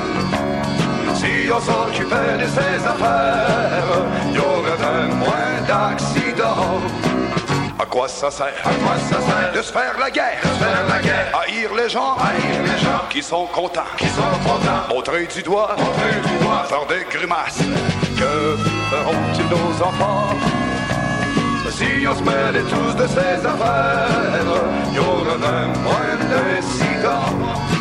Si on s'occupait de ces affaires, y aurait bien moins d'accidents. À quoi ça sert? À quoi ça sert? De se faire la guerre, de se faire la guerre. Haïr les gens, haïr les gens qui sont contents, qui sont contents. Montrer du doigt, montrer du doigt. Faire des grimaces. Que feront-ils nos enfants? Si on se mêlait tous de ces affaires, y aurait bien moins d'incidents.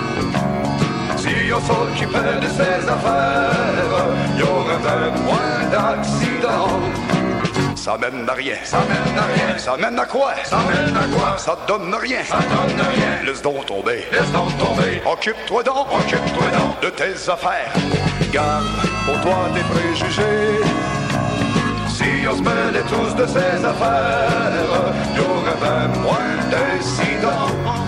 Si on s'occupait de ces affaires, y aurait bien moins d'accidents. Ça mène à rien, ça mène à rien. Ça mène à quoi? Ça mène à quoi? Ça donne rien, ça donne rien. Laisse donc tomber, laisse donc tomber. Occupe-toi donc, occupe-toi donc de tes affaires. Garde pour toi tes préjugés. Si on se mêlait tous de ces affaires, y aurait bien moins d'incidents.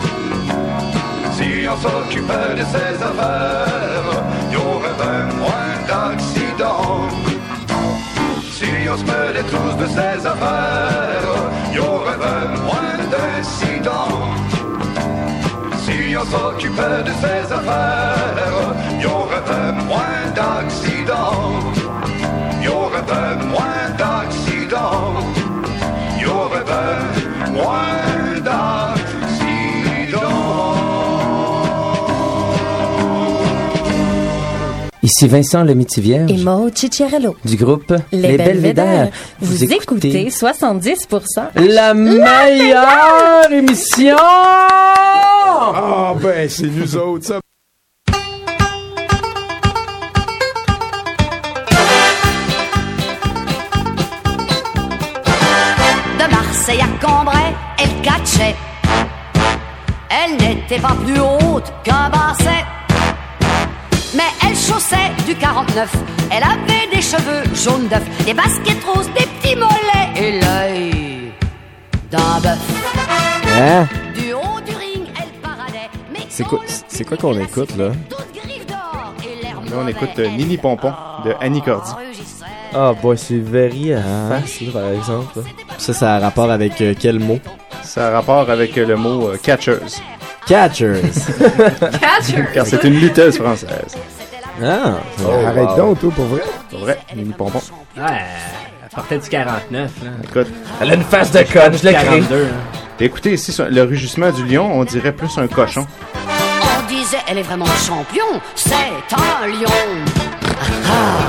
Si on s'occupait de ces affaires, y aurait bien moins d'accidents. Si on se mêlait tous de ces affaires, y aurait bien moins d'incidents. Si on s'occupait de ces affaires, y aurait bien moins d'accidents. Y aurait bien moins d'accidents. Y aurait bien moins d'accidents. Ici Vincent le Métivier et Maud Cicciarello du groupe Les, Les Belvédères. Vous, Vous écoutez, écoutez soixante-dix pour cent la meilleure émission. Ah ben c'est nous autres ça. De Marseille à Cambrai, elle catchait. Elle n'était pas plus haute qu'un basset. Mais elle chaussait du quarante-neuf. Elle avait des cheveux jaunes d'œuf, des baskets roses, des petits mollets et l'œil d'un bœuf. Hein? Du haut du ring, elle paradait. Mais C'est quoi, c'est quoi qu'on écoute, là? Là, on écoute euh, Nini Pompon de Annie Cordy. Ah, boy, c'est very à Ah. face, là, par exemple. Là. Ça, ça a rapport avec euh, quel mot? Ça a rapport avec euh, le mot euh, catchers. Catchers. Catchers. Car c'est une lutteuse française. Ah. Oh, arrête wow. donc, toi, pour vrai. Pour vrai, Nini Pompon. Ouais, elle portait du quarante-neuf. Là. Écoute, elle a une face de conne, je l'ai créé. Écoutez, ici, le rugissement du lion, on dirait plus un cochon. On disait, elle est vraiment champion, c'est un lion. Ah.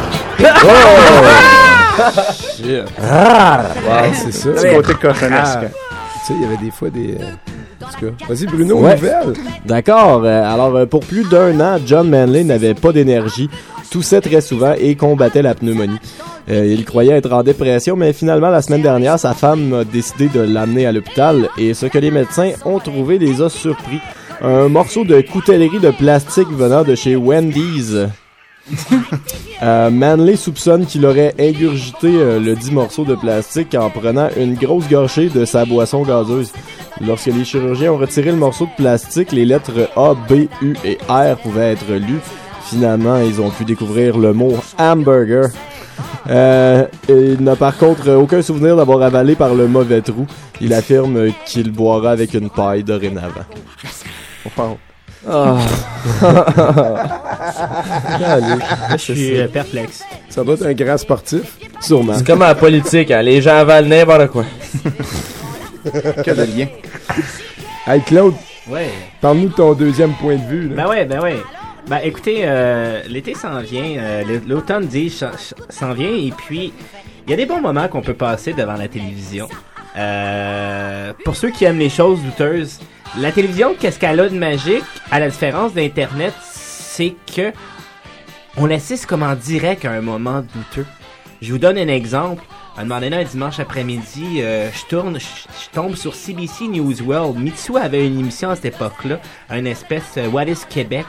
Shit. Ah. Wow, c'est ça. C'est côté cochonnesque. Tu sais, il y avait des fois des... Euh... En tout cas, vas-y Bruno, ouais. nouvelle. D'accord. Euh, alors, euh, pour plus d'un an, John Manley n'avait pas d'énergie, toussait très souvent et combattait la pneumonie. Euh, il croyait être en dépression, mais finalement, la semaine dernière, sa femme a décidé de l'amener à l'hôpital et ce que les médecins ont trouvé les a surpris. Un morceau de coutellerie de plastique venant de chez Wendy's. euh, Manley soupçonne qu'il aurait ingurgité euh, le dit morceau de plastique en prenant une grosse gorgée de sa boisson gazeuse. Lorsque les chirurgiens ont retiré le morceau de plastique, les lettres A, B, U et R pouvaient être lues. Finalement, ils ont pu découvrir le mot hamburger. Euh, il n'a par contre aucun souvenir d'avoir avalé par le mauvais trou. Il affirme qu'il boira avec une paille dorénavant. Wow. Oh. Je suis euh, perplexe. Ça doit être un grand sportif. Sûrement. C'est comme en politique, hein. Les gens avalent n'importe quoi. Que de lien. Hey Claude, ouais. Parle-nous de ton deuxième point de vue. Là. Ben ouais, ben ouais. Ben écoutez, euh, l'été s'en vient, euh, l'automne dit s'en vient et puis il y a des bons moments qu'on peut passer devant la télévision. Euh, pour ceux qui aiment les choses douteuses, La télévision, qu'est-ce qu'elle a de magique, à la différence d'Internet, c'est que on assiste comme en direct à un moment douteux. Je vous donne un exemple. À un moment donné, un dimanche après-midi, euh, je tourne, je, je tombe sur C B C News World. Mitsu avait une émission à cette époque-là, une espèce euh, What is Québec.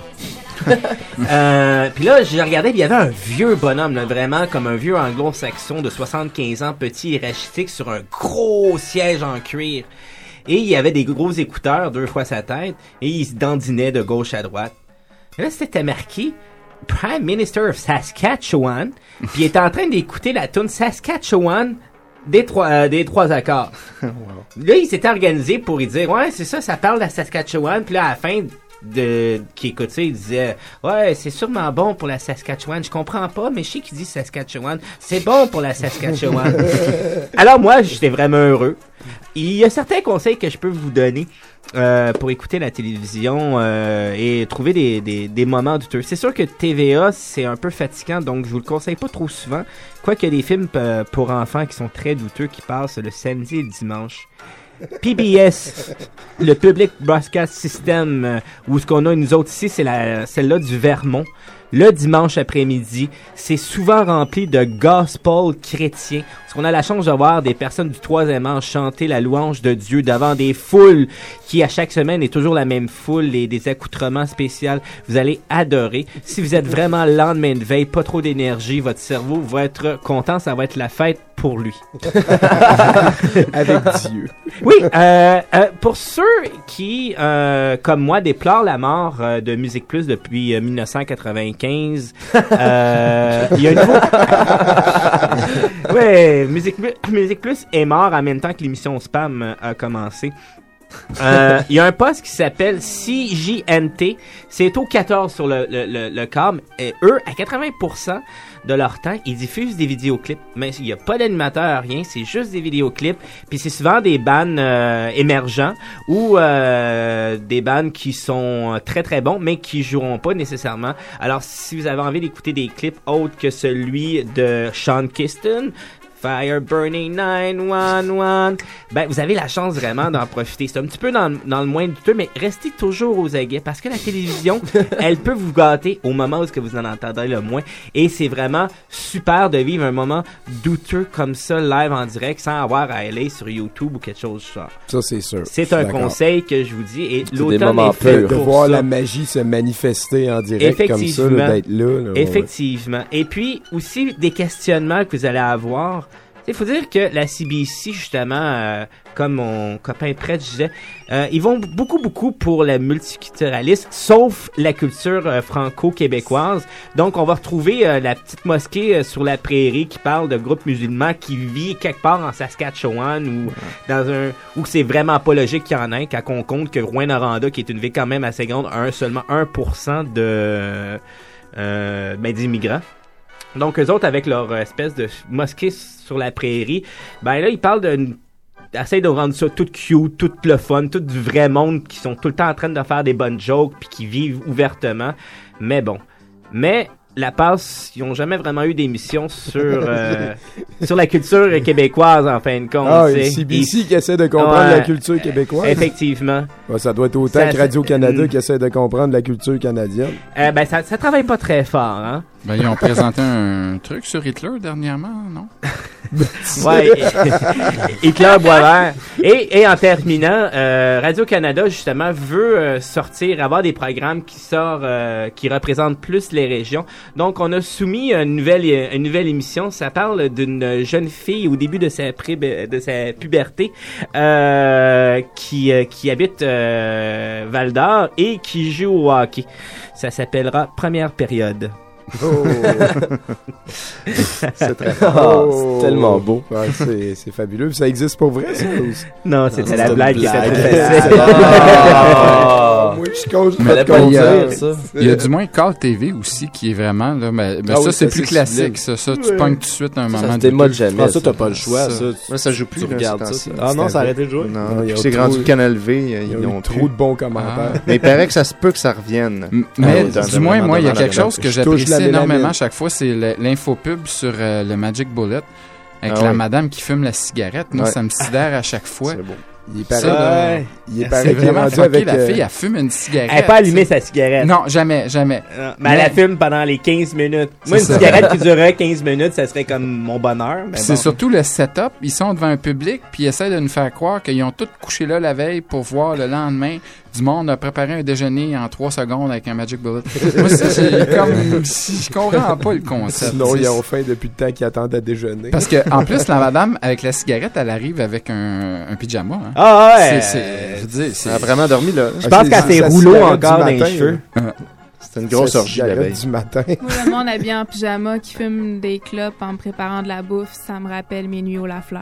euh, puis là, j'ai regardé, il y avait un vieux bonhomme, là, vraiment comme un vieux anglo-saxon de soixante-quinze ans, petit et rachitique, sur un gros siège en cuir. Et il y avait des gros écouteurs, deux fois sa tête, et il se dandinait de gauche à droite. Et là, c'était marqué Prime Minister of Saskatchewan, puis il était en train d'écouter la tune Saskatchewan des trois, euh, des trois accords. Wow. Là, il s'était organisé pour y dire, ouais, c'est ça, ça parle de la Saskatchewan, puis là, à la fin de qui écoutait, il disait, ouais, c'est sûrement bon pour la Saskatchewan. Je comprends pas, mais je sais qu'il dit Saskatchewan. C'est bon pour la Saskatchewan. Alors moi, j'étais vraiment heureux. Il y a certains conseils que je peux vous donner euh, pour écouter la télévision euh, et trouver des, des, des moments douteux. C'est sûr que T V A, c'est un peu fatigant, donc je vous le conseille pas trop souvent. Quoique il y a des films euh, pour enfants qui sont très douteux qui passent le samedi et le dimanche. P B S, le Public Broadcast System, euh, où ce qu'on a nous autres ici, c'est la, celle-là du Vermont. Le dimanche après-midi, c'est souvent rempli de gospel chrétien. Parce qu'on a la chance de voir des personnes du troisième âge chanter la louange de Dieu devant des foules qui, à chaque semaine, est toujours la même foule et des accoutrements spéciaux. Vous allez adorer. Si vous êtes vraiment le lendemain de veille, pas trop d'énergie, votre cerveau va être content, ça va être la fête pour lui. Avec Dieu. Oui, euh, euh, pour ceux qui, euh, comme moi, déplorent la mort euh, de Musique Plus depuis euh, dix-neuf cent quatre-vingt-quinze, euh, il y a une nouveau... ouais, Musique Plus, Musique Plus est mort en même temps que l'émission Spam euh, a commencé. Euh, il y a un poste qui s'appelle C J N T. C'est au quatorze sur le, le, le, le câble. Et eux, à quatre-vingts pour cent de leur temps, ils diffusent des vidéoclips. Mais il n'y a pas d'animateur, rien. C'est juste des vidéoclips. Puis c'est souvent des bands euh, émergents ou euh, des bands qui sont très très bons, mais qui joueront pas nécessairement. Alors, si vous avez envie d'écouter des clips autres que celui de Sean Kingston, Fire Burning neuf un un, ben vous avez la chance vraiment d'en profiter. C'est un petit peu dans, dans le moins douteux, mais restez toujours aux aguets parce que la télévision, elle peut vous gâter au moment où vous en entendrez le moins. Et c'est vraiment super de vivre un moment douteux comme ça, live en direct, sans avoir à aller sur YouTube ou quelque chose de ça. Ça, c'est sûr. C'est un D'accord. conseil que je vous dis. Et C'est l'automne est fait de pour voir ça. la magie se manifester en direct comme ça, là, d'être là. là Effectivement. Ouais. Et puis, aussi, des questionnements que vous allez avoir. Il faut dire que la C B C, justement, euh, comme mon copain Prêtre disait, euh, ils vont beaucoup, beaucoup pour le multiculturalisme, sauf la culture euh, franco-québécoise. Donc, on va retrouver euh, la petite mosquée euh, sur la prairie qui parle de groupes musulmans qui vit quelque part en Saskatchewan ou dans un où c'est vraiment pas logique qu'il y en ait, quand on compte que Rouyn-Noranda, qui est une ville quand même assez grande, a un, seulement un pour cent de euh, ben, d'immigrants. Donc, eux autres, avec leur espèce de mosquée sur la prairie, ben là, ils parlent de... essayent de rendre ça tout cute, tout le fun, tout du vrai monde qui sont tout le temps en train de faire des bonnes jokes puis qui vivent ouvertement. Mais bon. Mais... La passe, ils n'ont jamais vraiment eu d'émission sur euh, sur la culture québécoise, en fin de compte. Ah, et C B C qui essaie de comprendre ouais, la culture québécoise. Effectivement. Ouais, ça doit être autant ça, que Radio-Canada euh, qui essaie de comprendre la culture canadienne. Euh, ben, ça, ça travaille pas très fort, hein. Ben, ils ont présenté un truc sur Hitler dernièrement, non? Ouais, Hitler Boisvert. Et, et en terminant, euh, Radio-Canada, justement, veut euh, sortir, avoir des programmes qui sortent, euh, qui représentent plus les régions. Donc, on a soumis une nouvelle, une nouvelle émission. Ça parle d'une jeune fille au début de sa, pré- de sa puberté euh, qui, euh, qui habite euh, Val-d'Or et qui joue au hockey. Ça s'appellera Première période. Oh. c'est très oh. C'est tellement beau. Ouais, c'est, c'est fabuleux. Ça existe pour vrai, ça? Non, c'était non, la blague qui était Moi, je compte pas de dire ça. Il y a du moins Call T V aussi qui est vraiment là, mais, mais ah ça oui, c'est plus classique ça, ça tu ouais. pognes tout de suite un ça, moment. Ça se démode jamais. Ah, ça t'as pas le choix, ça. Moi ça joue plus. Tu regardes ça. Ah non, ça a arrêté de jouer. Non, c'est rendu Canal V, ils ont trop de bons commentaires. Mais il paraît que ça se peut que ça revienne. Mais du moins moi il y a quelque chose que j'apprécie énormément à chaque fois, c'est l'infopub sur le Magic Bullet avec la madame qui fume la cigarette. Moi ça me sidère à chaque fois. Il paraît, Ça, là, il est c'est paraît qu'il est vraiment rendu fucké, avec... la euh, fille, elle fume une cigarette. Elle n'a pas allumé t'sais. sa cigarette. Non, jamais, jamais. Non, mais elle la fume pendant les quinze minutes. Moi, une C'est ça. cigarette qui durerait quinze minutes, ça serait comme mon bonheur. mais C'est bon. surtout le setup. Ils sont devant un public, puis ils essaient de nous faire croire qu'ils ont tous couché là la veille pour voir le lendemain du monde a préparé un déjeuner en trois secondes avec un Magic Bullet. Moi, c'est c'est comme... Je comprends pas le concept. Sinon, t'sais. ils ont faim depuis le temps qu'ils attendent à déjeuner. Parce que en plus, la madame, avec la cigarette, elle arrive avec un, un pyjama. Hein. Ah ouais! C'est, c'est, je veux dire, c'est... Elle a vraiment dormi là. Je pense qu'elle s'est rouleau encore dans les cheveux. C'était une grosse Sa orgie la cigarette veille. du matin. Moi, le monde habillé en pyjama qui fume des clopes en me préparant de la bouffe, ça me rappelle mes nuits au Lafleur.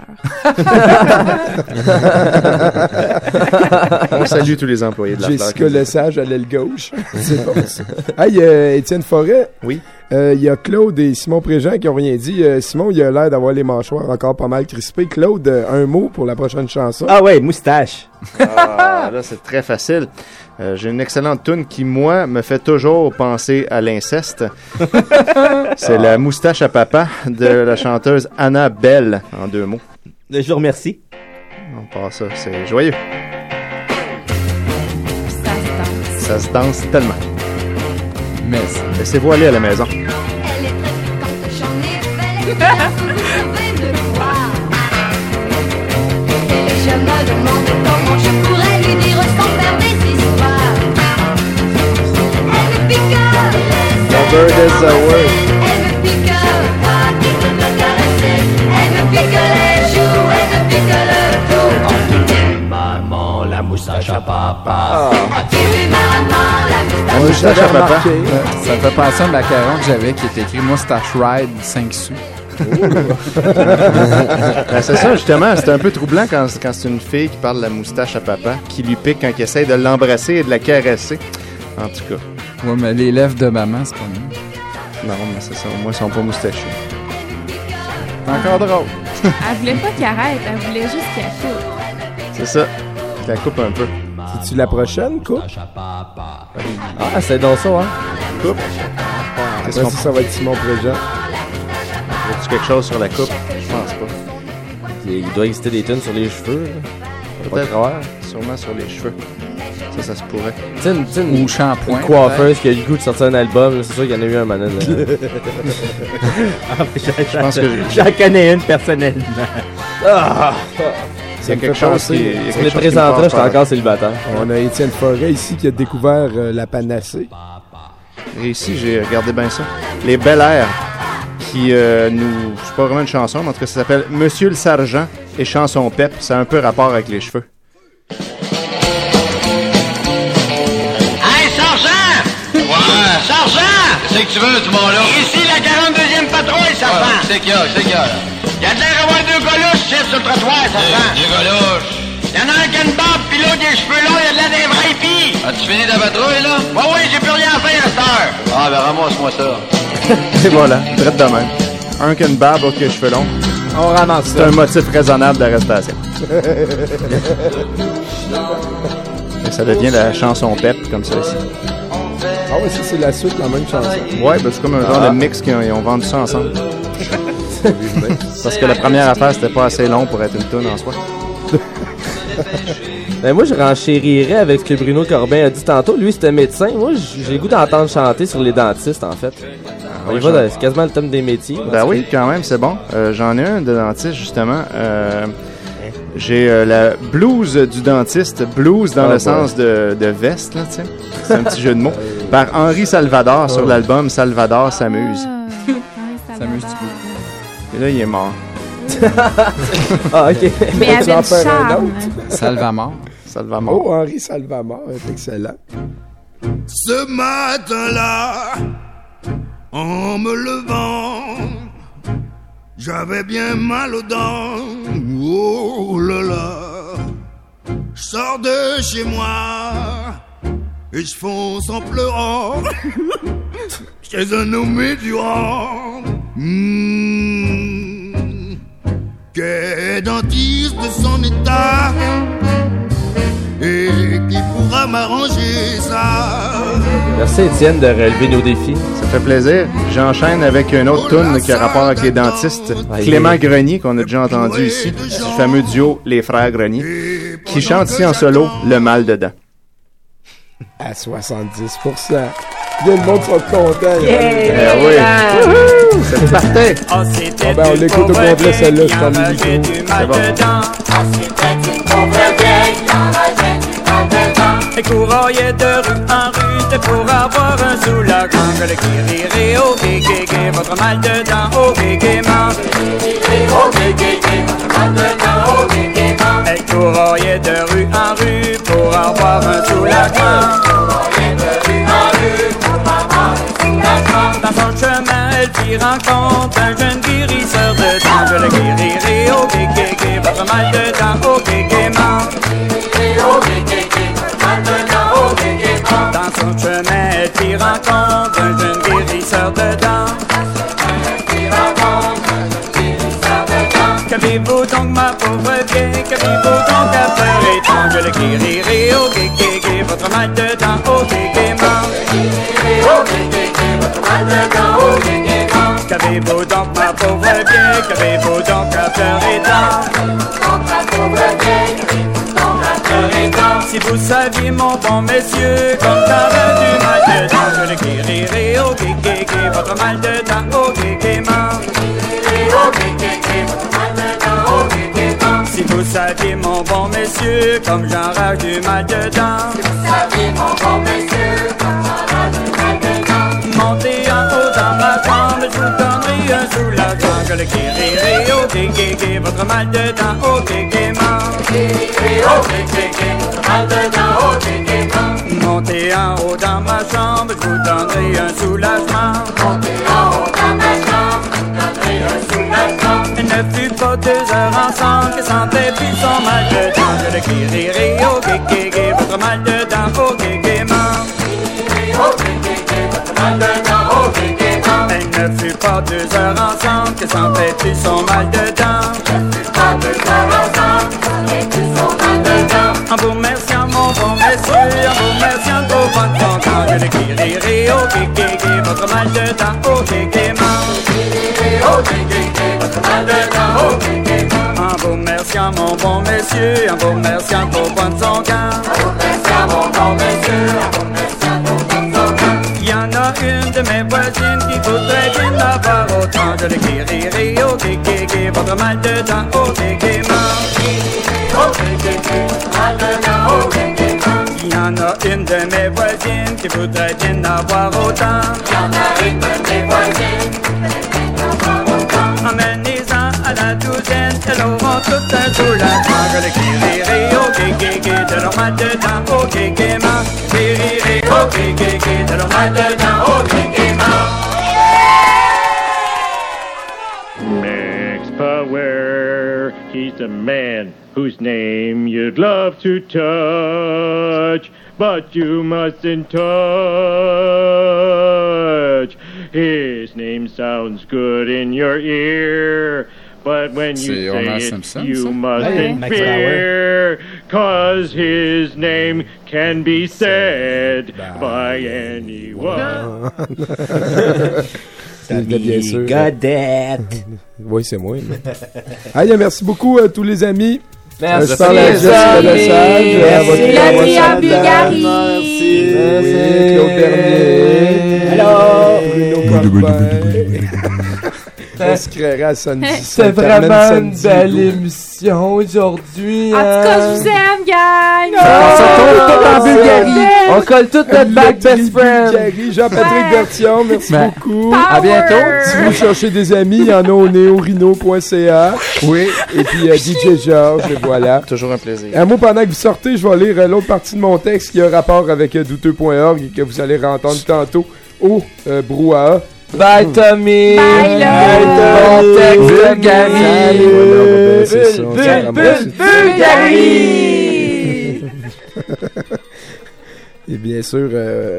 On salue tous les employés de la Jessica Fleur. Lesage à l'aile gauche. C'est bon, ça. Hey, euh, Étienne Forêt. Oui. Il y a Claude et Simon Préjean qui ont rien dit. Euh, Simon, il a l'air d'avoir les mâchoires encore pas mal crispées. Claude, euh, un mot pour la prochaine chanson. Ah ouais, moustache. Ah, là, c'est très facile. Euh, j'ai une excellente toune qui, moi, me fait toujours penser à l'inceste. C'est la moustache à papa de la chanteuse Anna Bell, en deux mots. Je vous remercie. On passe ça, c'est joyeux. Ça se danse tellement. Mais laissez-vous aller à la maison. Je me demande comment je pourrais lui dire sans faire des histoires. Elle me pique, The word is a word. elle me pique, pas qui peut me caresser. Elle me pique les joues, elle me pique le cou. Maman, la moustache à papa. As-tu vu maman, la moustache Moustache à papa. Euh, ça me fait penser à un macaron que j'avais qui était écrit Moustache Ride cinq sous. Ben, c'est ça, justement. C'est un peu troublant quand, quand c'est une fille qui parle de la moustache à papa, qui lui pique quand il essaie de l'embrasser et de la caresser. En tout cas. Ouais, mais les lèvres de maman, c'est pas mieux. Non, mais c'est ça. Au moins, ils sont pas moustachus. Encore drôle. Elle voulait pas qu'il arrête, elle voulait juste qu'elle coupe. C'est ça. Je la coupe un peu. C'est-tu la prochaine, coupe? Ah, c'est donc ça, hein? Coupe. Qu'est-ce qu'on... ça va être Simon Préjean. As-tu quelque chose sur la coupe? Je pense pas. Il doit exister des tunes sur les cheveux. Peut-être. Sûrement sur les cheveux. Ça, ça se pourrait. Tu sais, une, t'sais, une, Ou shampoing. une coiffeuse qui a eu le goût de sortir un album, c'est sûr qu'il y en a eu un manette. Je pense que j'en connais une personnellement. Ah! Il y a quelque chose qui... il y a Si quelque on les chose qui me présenterait, passe j'étais par- encore célibataire. On a Étienne Forêt ici qui a découvert euh, la panacée. Et ici, j'ai regardé bien ça. Les Bel Air, qui euh, nous... C'est pas vraiment une chanson, mais en tout cas, ça s'appelle Monsieur le Sergent et chanson pep. Ça a un peu rapport avec les cheveux. Hey, Sergent! Ouais! Sergent! Qu'est-ce que tu veux, tout le monde-là? Ici, la quarante-deuxième patrouille, Sergent! Ouais, c'est qu'il y a, c'est qu'il y a, là? Il y a de l'air d'avoir deux galoches, chef, sur le trottoir, Sergent! Deux, deux galoches? Il y en a un qui a une barbe, puis l'autre, des cheveux longs, il y a de l'air des vrais filles! As-tu fini ta patrouille, là? Ouais, ouais, j'ai plus rien à faire à cette heure! Ah, ben, ramasse-moi ça! Et voilà, drette de même. Un qui a une barbe, l'autre qui a les cheveux longs. On ramasse C'est un motif raisonnable d'arrestation. Et ça devient la chanson pep, comme ça, ici. Ah ouais, ça c'est la suite, la même chanson. Ouais, ben c'est comme un genre Ah. de mix qu'ils ont, ils ont vendu ça ensemble. Parce que la première affaire, c'était pas assez long pour être une toune en soi. Ben moi, je renchérirais avec ce que Bruno Corbin a dit tantôt. Lui, c'était médecin. Moi, j- j'ai le goût d'entendre chanter sur les dentistes, en fait. On y oui, va j'en- dans- c'est quasiment le thème des métiers. Ben oui, quand même, c'est bon. Euh, j'en ai un de dentiste, justement. Euh, j'ai euh, la blues du dentiste. Blues dans Ah, le ouais. sens de, de veste, là, tu sais. C'est un petit jeu de mots. Par Henri Salvador sur l'album Salvador s'amuse. S'amuse du coup. Et là, il est mort. Ah, ok. Mais elle Tu vas avait en le faire un charme. autre? Salvamort. Salvamort. Oh, Henri Salvamort, est excellent. Ce matin-là, en me levant, j'avais bien mal aux dents. Oh là là, je sors de chez moi et je fonce en pleurant chez un nommé Durand. Mmh, qu'est dentiste de son état et qui pourra m'arranger ça. Merci, Étienne, de relever nos défis. Ça fait plaisir. J'enchaîne avec une autre toune qui a rapport avec les dentistes. Aïe. Clément Grenier, qu'on a déjà entendu ici, du fameux duo Les Frères Grenier, qui chante ici en solo le mal dedans. À soixante-dix pour cent. Bien, le monde sont contents. Yeah, eh oui. Wouhou, c'est parfait. Oh, ben, on l'écoute au complet, celle-là, c'est dans le micro. C'est bon. Et courroyait de rue en rue, c'était pour avoir un sous la gorge. Le guériré, oh gué, votre mal dedans, oh gué, mange. Oh gué, votre mal dedans, oh gué, mange. Elle courroyait de rue en rue pour avoir un sous la gorge. Courroyait de rue en rue pour avoir un sous la gorge. Dans son chemin, elle s'y rencontre un jeune guérisseur de temps. Je le guérirai, oh gué, votre mal dedans, oh gué, mange. Oh gué, dans son chemin, elle s'y rencontre un jeune guérisseur de dents. Qu'avez-vous donc, ma pauvre vieille? Qu'avez-vous donc à faire étant? Je le guérirai, oh gué, votre mal de dents, oh gué, votre mal de dents, oh gué, qu'avez-vous donc, ma pauvre vieille? Qu'avez-vous donc à faire étant? Ma pauvre vieille. Si vous saviez, mon bon monsieur, comme j'aurais du mal de dents, je le guérirai, oh gué, votre mal de dents, oh gué, mange. Oh gué, votre mal de dents, oh gué, mange. Si vous saviez, mon bon monsieur, comme j'enrage du mal de dents. Si vous saviez, mon bon monsieur, comme j'enrage du mal de dents. Montez en haut dans ma chambre, je vous donnerai un soulagement. Je le guérirai, oh gué, votre mal de dents, oh gué, mange. Oh gué, mal de dents, oh gué, mange. Montez en haut dans ma chambre, je vous donnerai un soulagement. Montez en haut dans ma chambre, je vous donnerai un soulagement. Il ne fut pas deux heures ensemble, que sentait plus son mal de dents. Je le guérirai, oh gué, votre mal de dents, oh gué, mange. Oh gué, votre mal de dents, oh gué, mange. Il ne fut pas deux heures ensemble, que sentait plus son mal de dents. Il ne fut pas deux heures ensemble, que sentait plus son mal de dents. En vous remerciant, mon bon monsieur, en vous remerciant de vos bonnes contents, je le guérirai, oh gué, votre mal de dents, oh gué, mange. Oh gué, votre mal de dents, oh gué, mange. En vous remerciant, mon bon monsieur, en vous remerciant de vos bonnes onguents. En vous remerciant, mon bon monsieur, en vous remerciant de vos bonnes onguents. Il y en a une de mes voisines qui voudrait bien avoir autant, je le guérirai, oh gué, votre mal de dents, oh gué, mange. Oh gué, mal de dents, oh gué, mange. Il y en a une de mes voisines qui voudrait bien avoir autant. Il y en a une de mes voisines qui voudrait bien avoir autant. Emmenez-en à la douzaine, elles auront tout un soulagement. Je le guérirai, oh gué, de leur mal de dents, oh gué, mange. Guérirai, oh gué, de leur mal de dents, oh gué, mange. Max Power, he's the man whose name you'd love to touch, but you mustn't touch. His name sounds good in your ear, but when you C'est say Homer it, Simpson, you ça? mustn't Ouais, fear, cause his name can be said by anyone. C'est bien sûr. Godette. Oui, c'est moi. Mais... Allez, merci beaucoup à tous les amis. Merci. Euh, je parle à Jessica Lesage. Merci. Merci à Bulgarie. Merci. Merci. Claude Bernier. Alors. Bruno Corbin. On se créera à Sandy. C'est vraiment une belle émission aujourd'hui. En tout cas, je vous aime, gang! On se retrouve tous en Bulgarie. On colle tout notre back best friend. Bulgarie, Jean-Patrick Bertillon, merci Ben, beaucoup. Power. À bientôt. Si vous cherchez des amis, il y en a au néorino point c a. Oui. Et puis euh, D J George, et voilà. Toujours un plaisir. Un mot pendant que vous sortez, je vais lire euh, l'autre partie de mon texte qui a rapport avec euh, douteux point org et que vous allez entendre tantôt au euh, brouhaha. Bye Tommy! Bye, là. Bon texte, Bulgarie! Bulgarie! Et bien sûr, euh...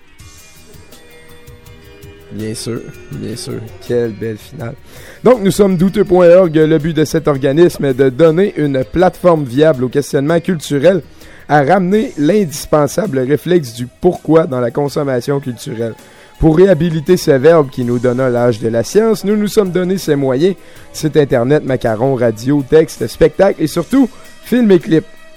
bien sûr, bien sûr, quelle belle finale. Donc, nous sommes douteux point org. Le but de cet organisme est de donner une plateforme viable au questionnement culturel, à ramener l'indispensable réflexe du pourquoi dans la consommation culturelle. Pour réhabiliter ce verbe qui nous donna l'âge de la science, nous nous sommes donné ces moyens. Site internet, macaron, radio, texte, spectacle et surtout, film et clip.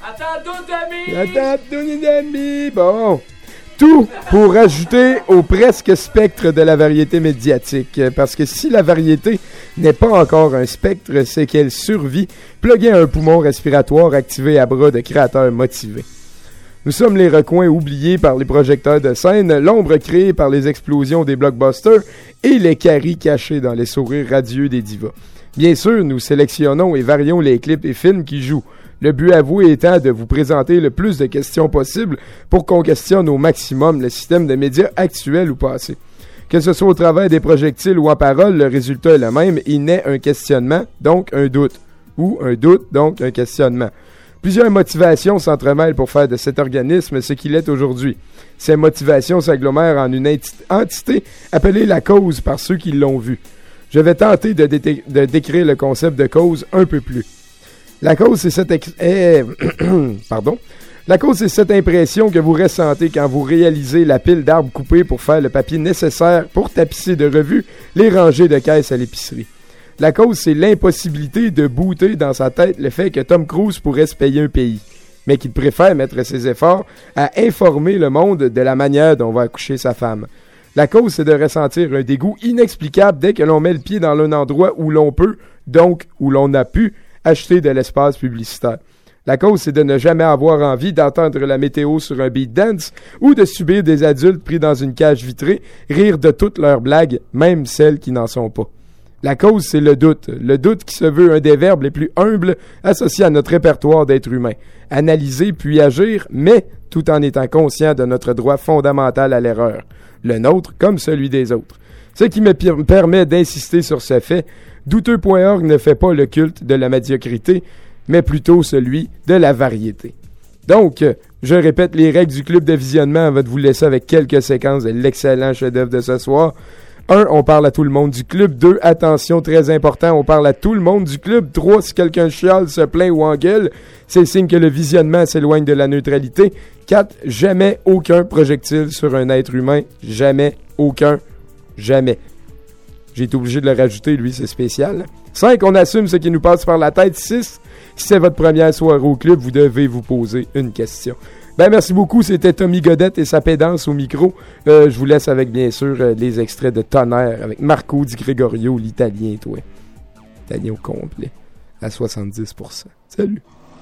Attends, amis! Attends, les amis! Bon. Tout pour ajouter au presque spectre de la variété médiatique. Parce que si la variété n'est pas encore un spectre, c'est qu'elle survit, pluguée à un poumon respiratoire activé à bras de créateurs motivés. Nous sommes les recoins oubliés par les projecteurs de scène, l'ombre créée par les explosions des blockbusters et les caries cachés dans les sourires radieux des divas. Bien sûr, nous sélectionnons et varions les clips et films qui jouent. Le but avoué étant de vous présenter le plus de questions possible pour qu'on questionne au maximum le système de médias actuel ou passé. Que ce soit au travers des projectiles ou en parole, le résultat est le même. Il naît un questionnement, donc un doute. Ou un doute, donc un questionnement. Plusieurs motivations s'entremêlent pour faire de cet organisme ce qu'il est aujourd'hui. Ces motivations s'agglomèrent en une enti- entité appelée la cause par ceux qui l'ont vue. Je vais tenter de, dé- de décrire le concept de cause un peu plus. La cause, c'est cette ex- eh, pardon. La cause, c'est cette impression que vous ressentez quand vous réalisez la pile d'arbres coupés pour faire le papier nécessaire pour tapisser de revues les rangées de caisses à l'épicerie. La cause, c'est l'impossibilité de booter dans sa tête le fait que Tom Cruise pourrait se payer un pays, mais qu'il préfère mettre ses efforts à informer le monde de la manière dont va accoucher sa femme. La cause, c'est de ressentir un dégoût inexplicable dès que l'on met le pied dans un endroit où l'on peut, donc où l'on a pu, acheter de l'espace publicitaire. La cause, c'est de ne jamais avoir envie d'entendre la météo sur un beat dance ou de subir des adultes pris dans une cage vitrée rire de toutes leurs blagues, même celles qui n'en sont pas. La cause, c'est le doute. Le doute qui se veut un des verbes les plus humbles associés à notre répertoire d'être humain. Analyser puis agir, mais tout en étant conscient de notre droit fondamental à l'erreur. Le nôtre comme celui des autres. Ce qui me per- permet d'insister sur ce fait, douteux point org ne fait pas le culte de la médiocrité, mais plutôt celui de la variété. Donc, je répète les règles du club de visionnement avant de vous laisser avec quelques séquences de l'excellent chef-d'œuvre de ce soir. un. On parle à tout le monde du club. deux. Attention, très important, on parle à tout le monde du club. trois. Si quelqu'un chiale, se plaint ou engueule, c'est signe que le visionnement s'éloigne de la neutralité. quatre. Jamais aucun projectile sur un être humain. Jamais aucun. Jamais. J'ai été obligé de le rajouter, lui, c'est spécial. cinq. On assume ce qui nous passe par la tête. six. Si c'est votre première soirée au club, vous devez vous poser une question. Ben, merci beaucoup. C'était Tommy Godette et sa pédance au micro. Euh, je vous laisse avec, bien sûr, euh, les extraits de Tonnerre avec Marco Di Gregorio, l'italien, toi. Italien au complet. À soixante-dix pour cent. Salut.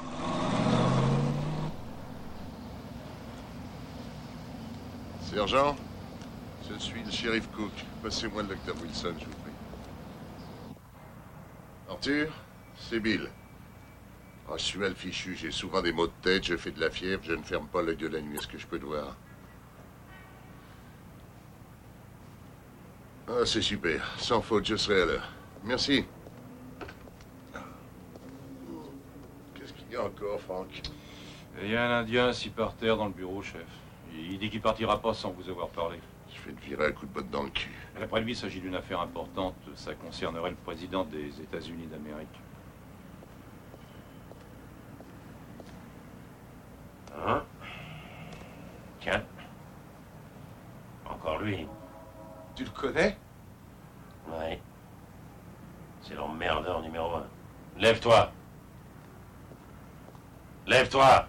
Sergent, je suis le shérif Cook. Passez-moi le docteur Wilson, je vous prie. Arthur, c'est Bill. Ah, je suis mal fichu, j'ai souvent des maux de tête, je fais de la fièvre, je ne ferme pas l'œil de la nuit, est-ce que je peux te voir? Ah, c'est super, sans faute, je serai à l'heure. Merci. Qu'est-ce qu'il y a encore, Franck? Il y a un Indien assis par terre dans le bureau, chef. Il dit qu'il partira pas sans vous avoir parlé. Je vais te virer un coup de botte dans le cul. D'après lui, il s'agit d'une affaire importante. Ça concernerait le président des États-Unis d'Amérique. Hein? Tiens. Encore lui. Tu le connais? Ouais. C'est l'emmerdeur numéro un. Lève-toi. Lève-toi.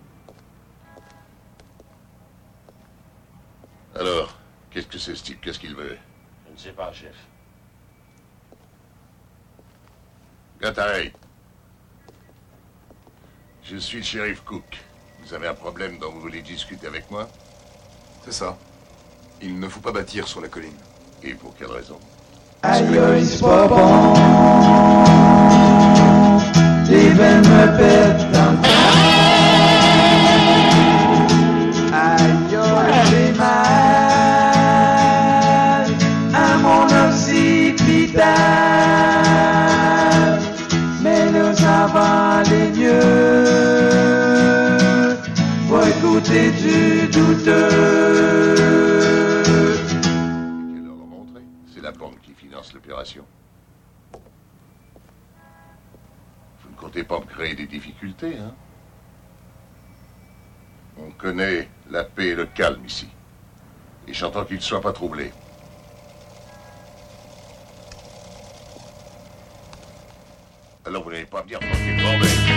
Alors, qu'est-ce que c'est ce type? Qu'est-ce qu'il veut? Je ne sais pas, chef. Gatari. Je suis le shérif Cook. Vous avez un problème dont vous voulez discuter avec moi? C'est ça. Il ne faut pas bâtir sur la colline. Et pour quelle raison? Aïe, c'est pas bon. Les veines me pètent dans le temps. Aïe, j'ai mal à mon occipital. Mais nous avons les mieux. Faut écouter du douteux. C'est la banque qui finance l'opération. Vous ne comptez pas me créer des difficultés, hein? On connaît la paix et le calme ici. Et j'entends qu'il ne soit pas troublé. Alors vous n'allez pas me dire tranquille, bordel.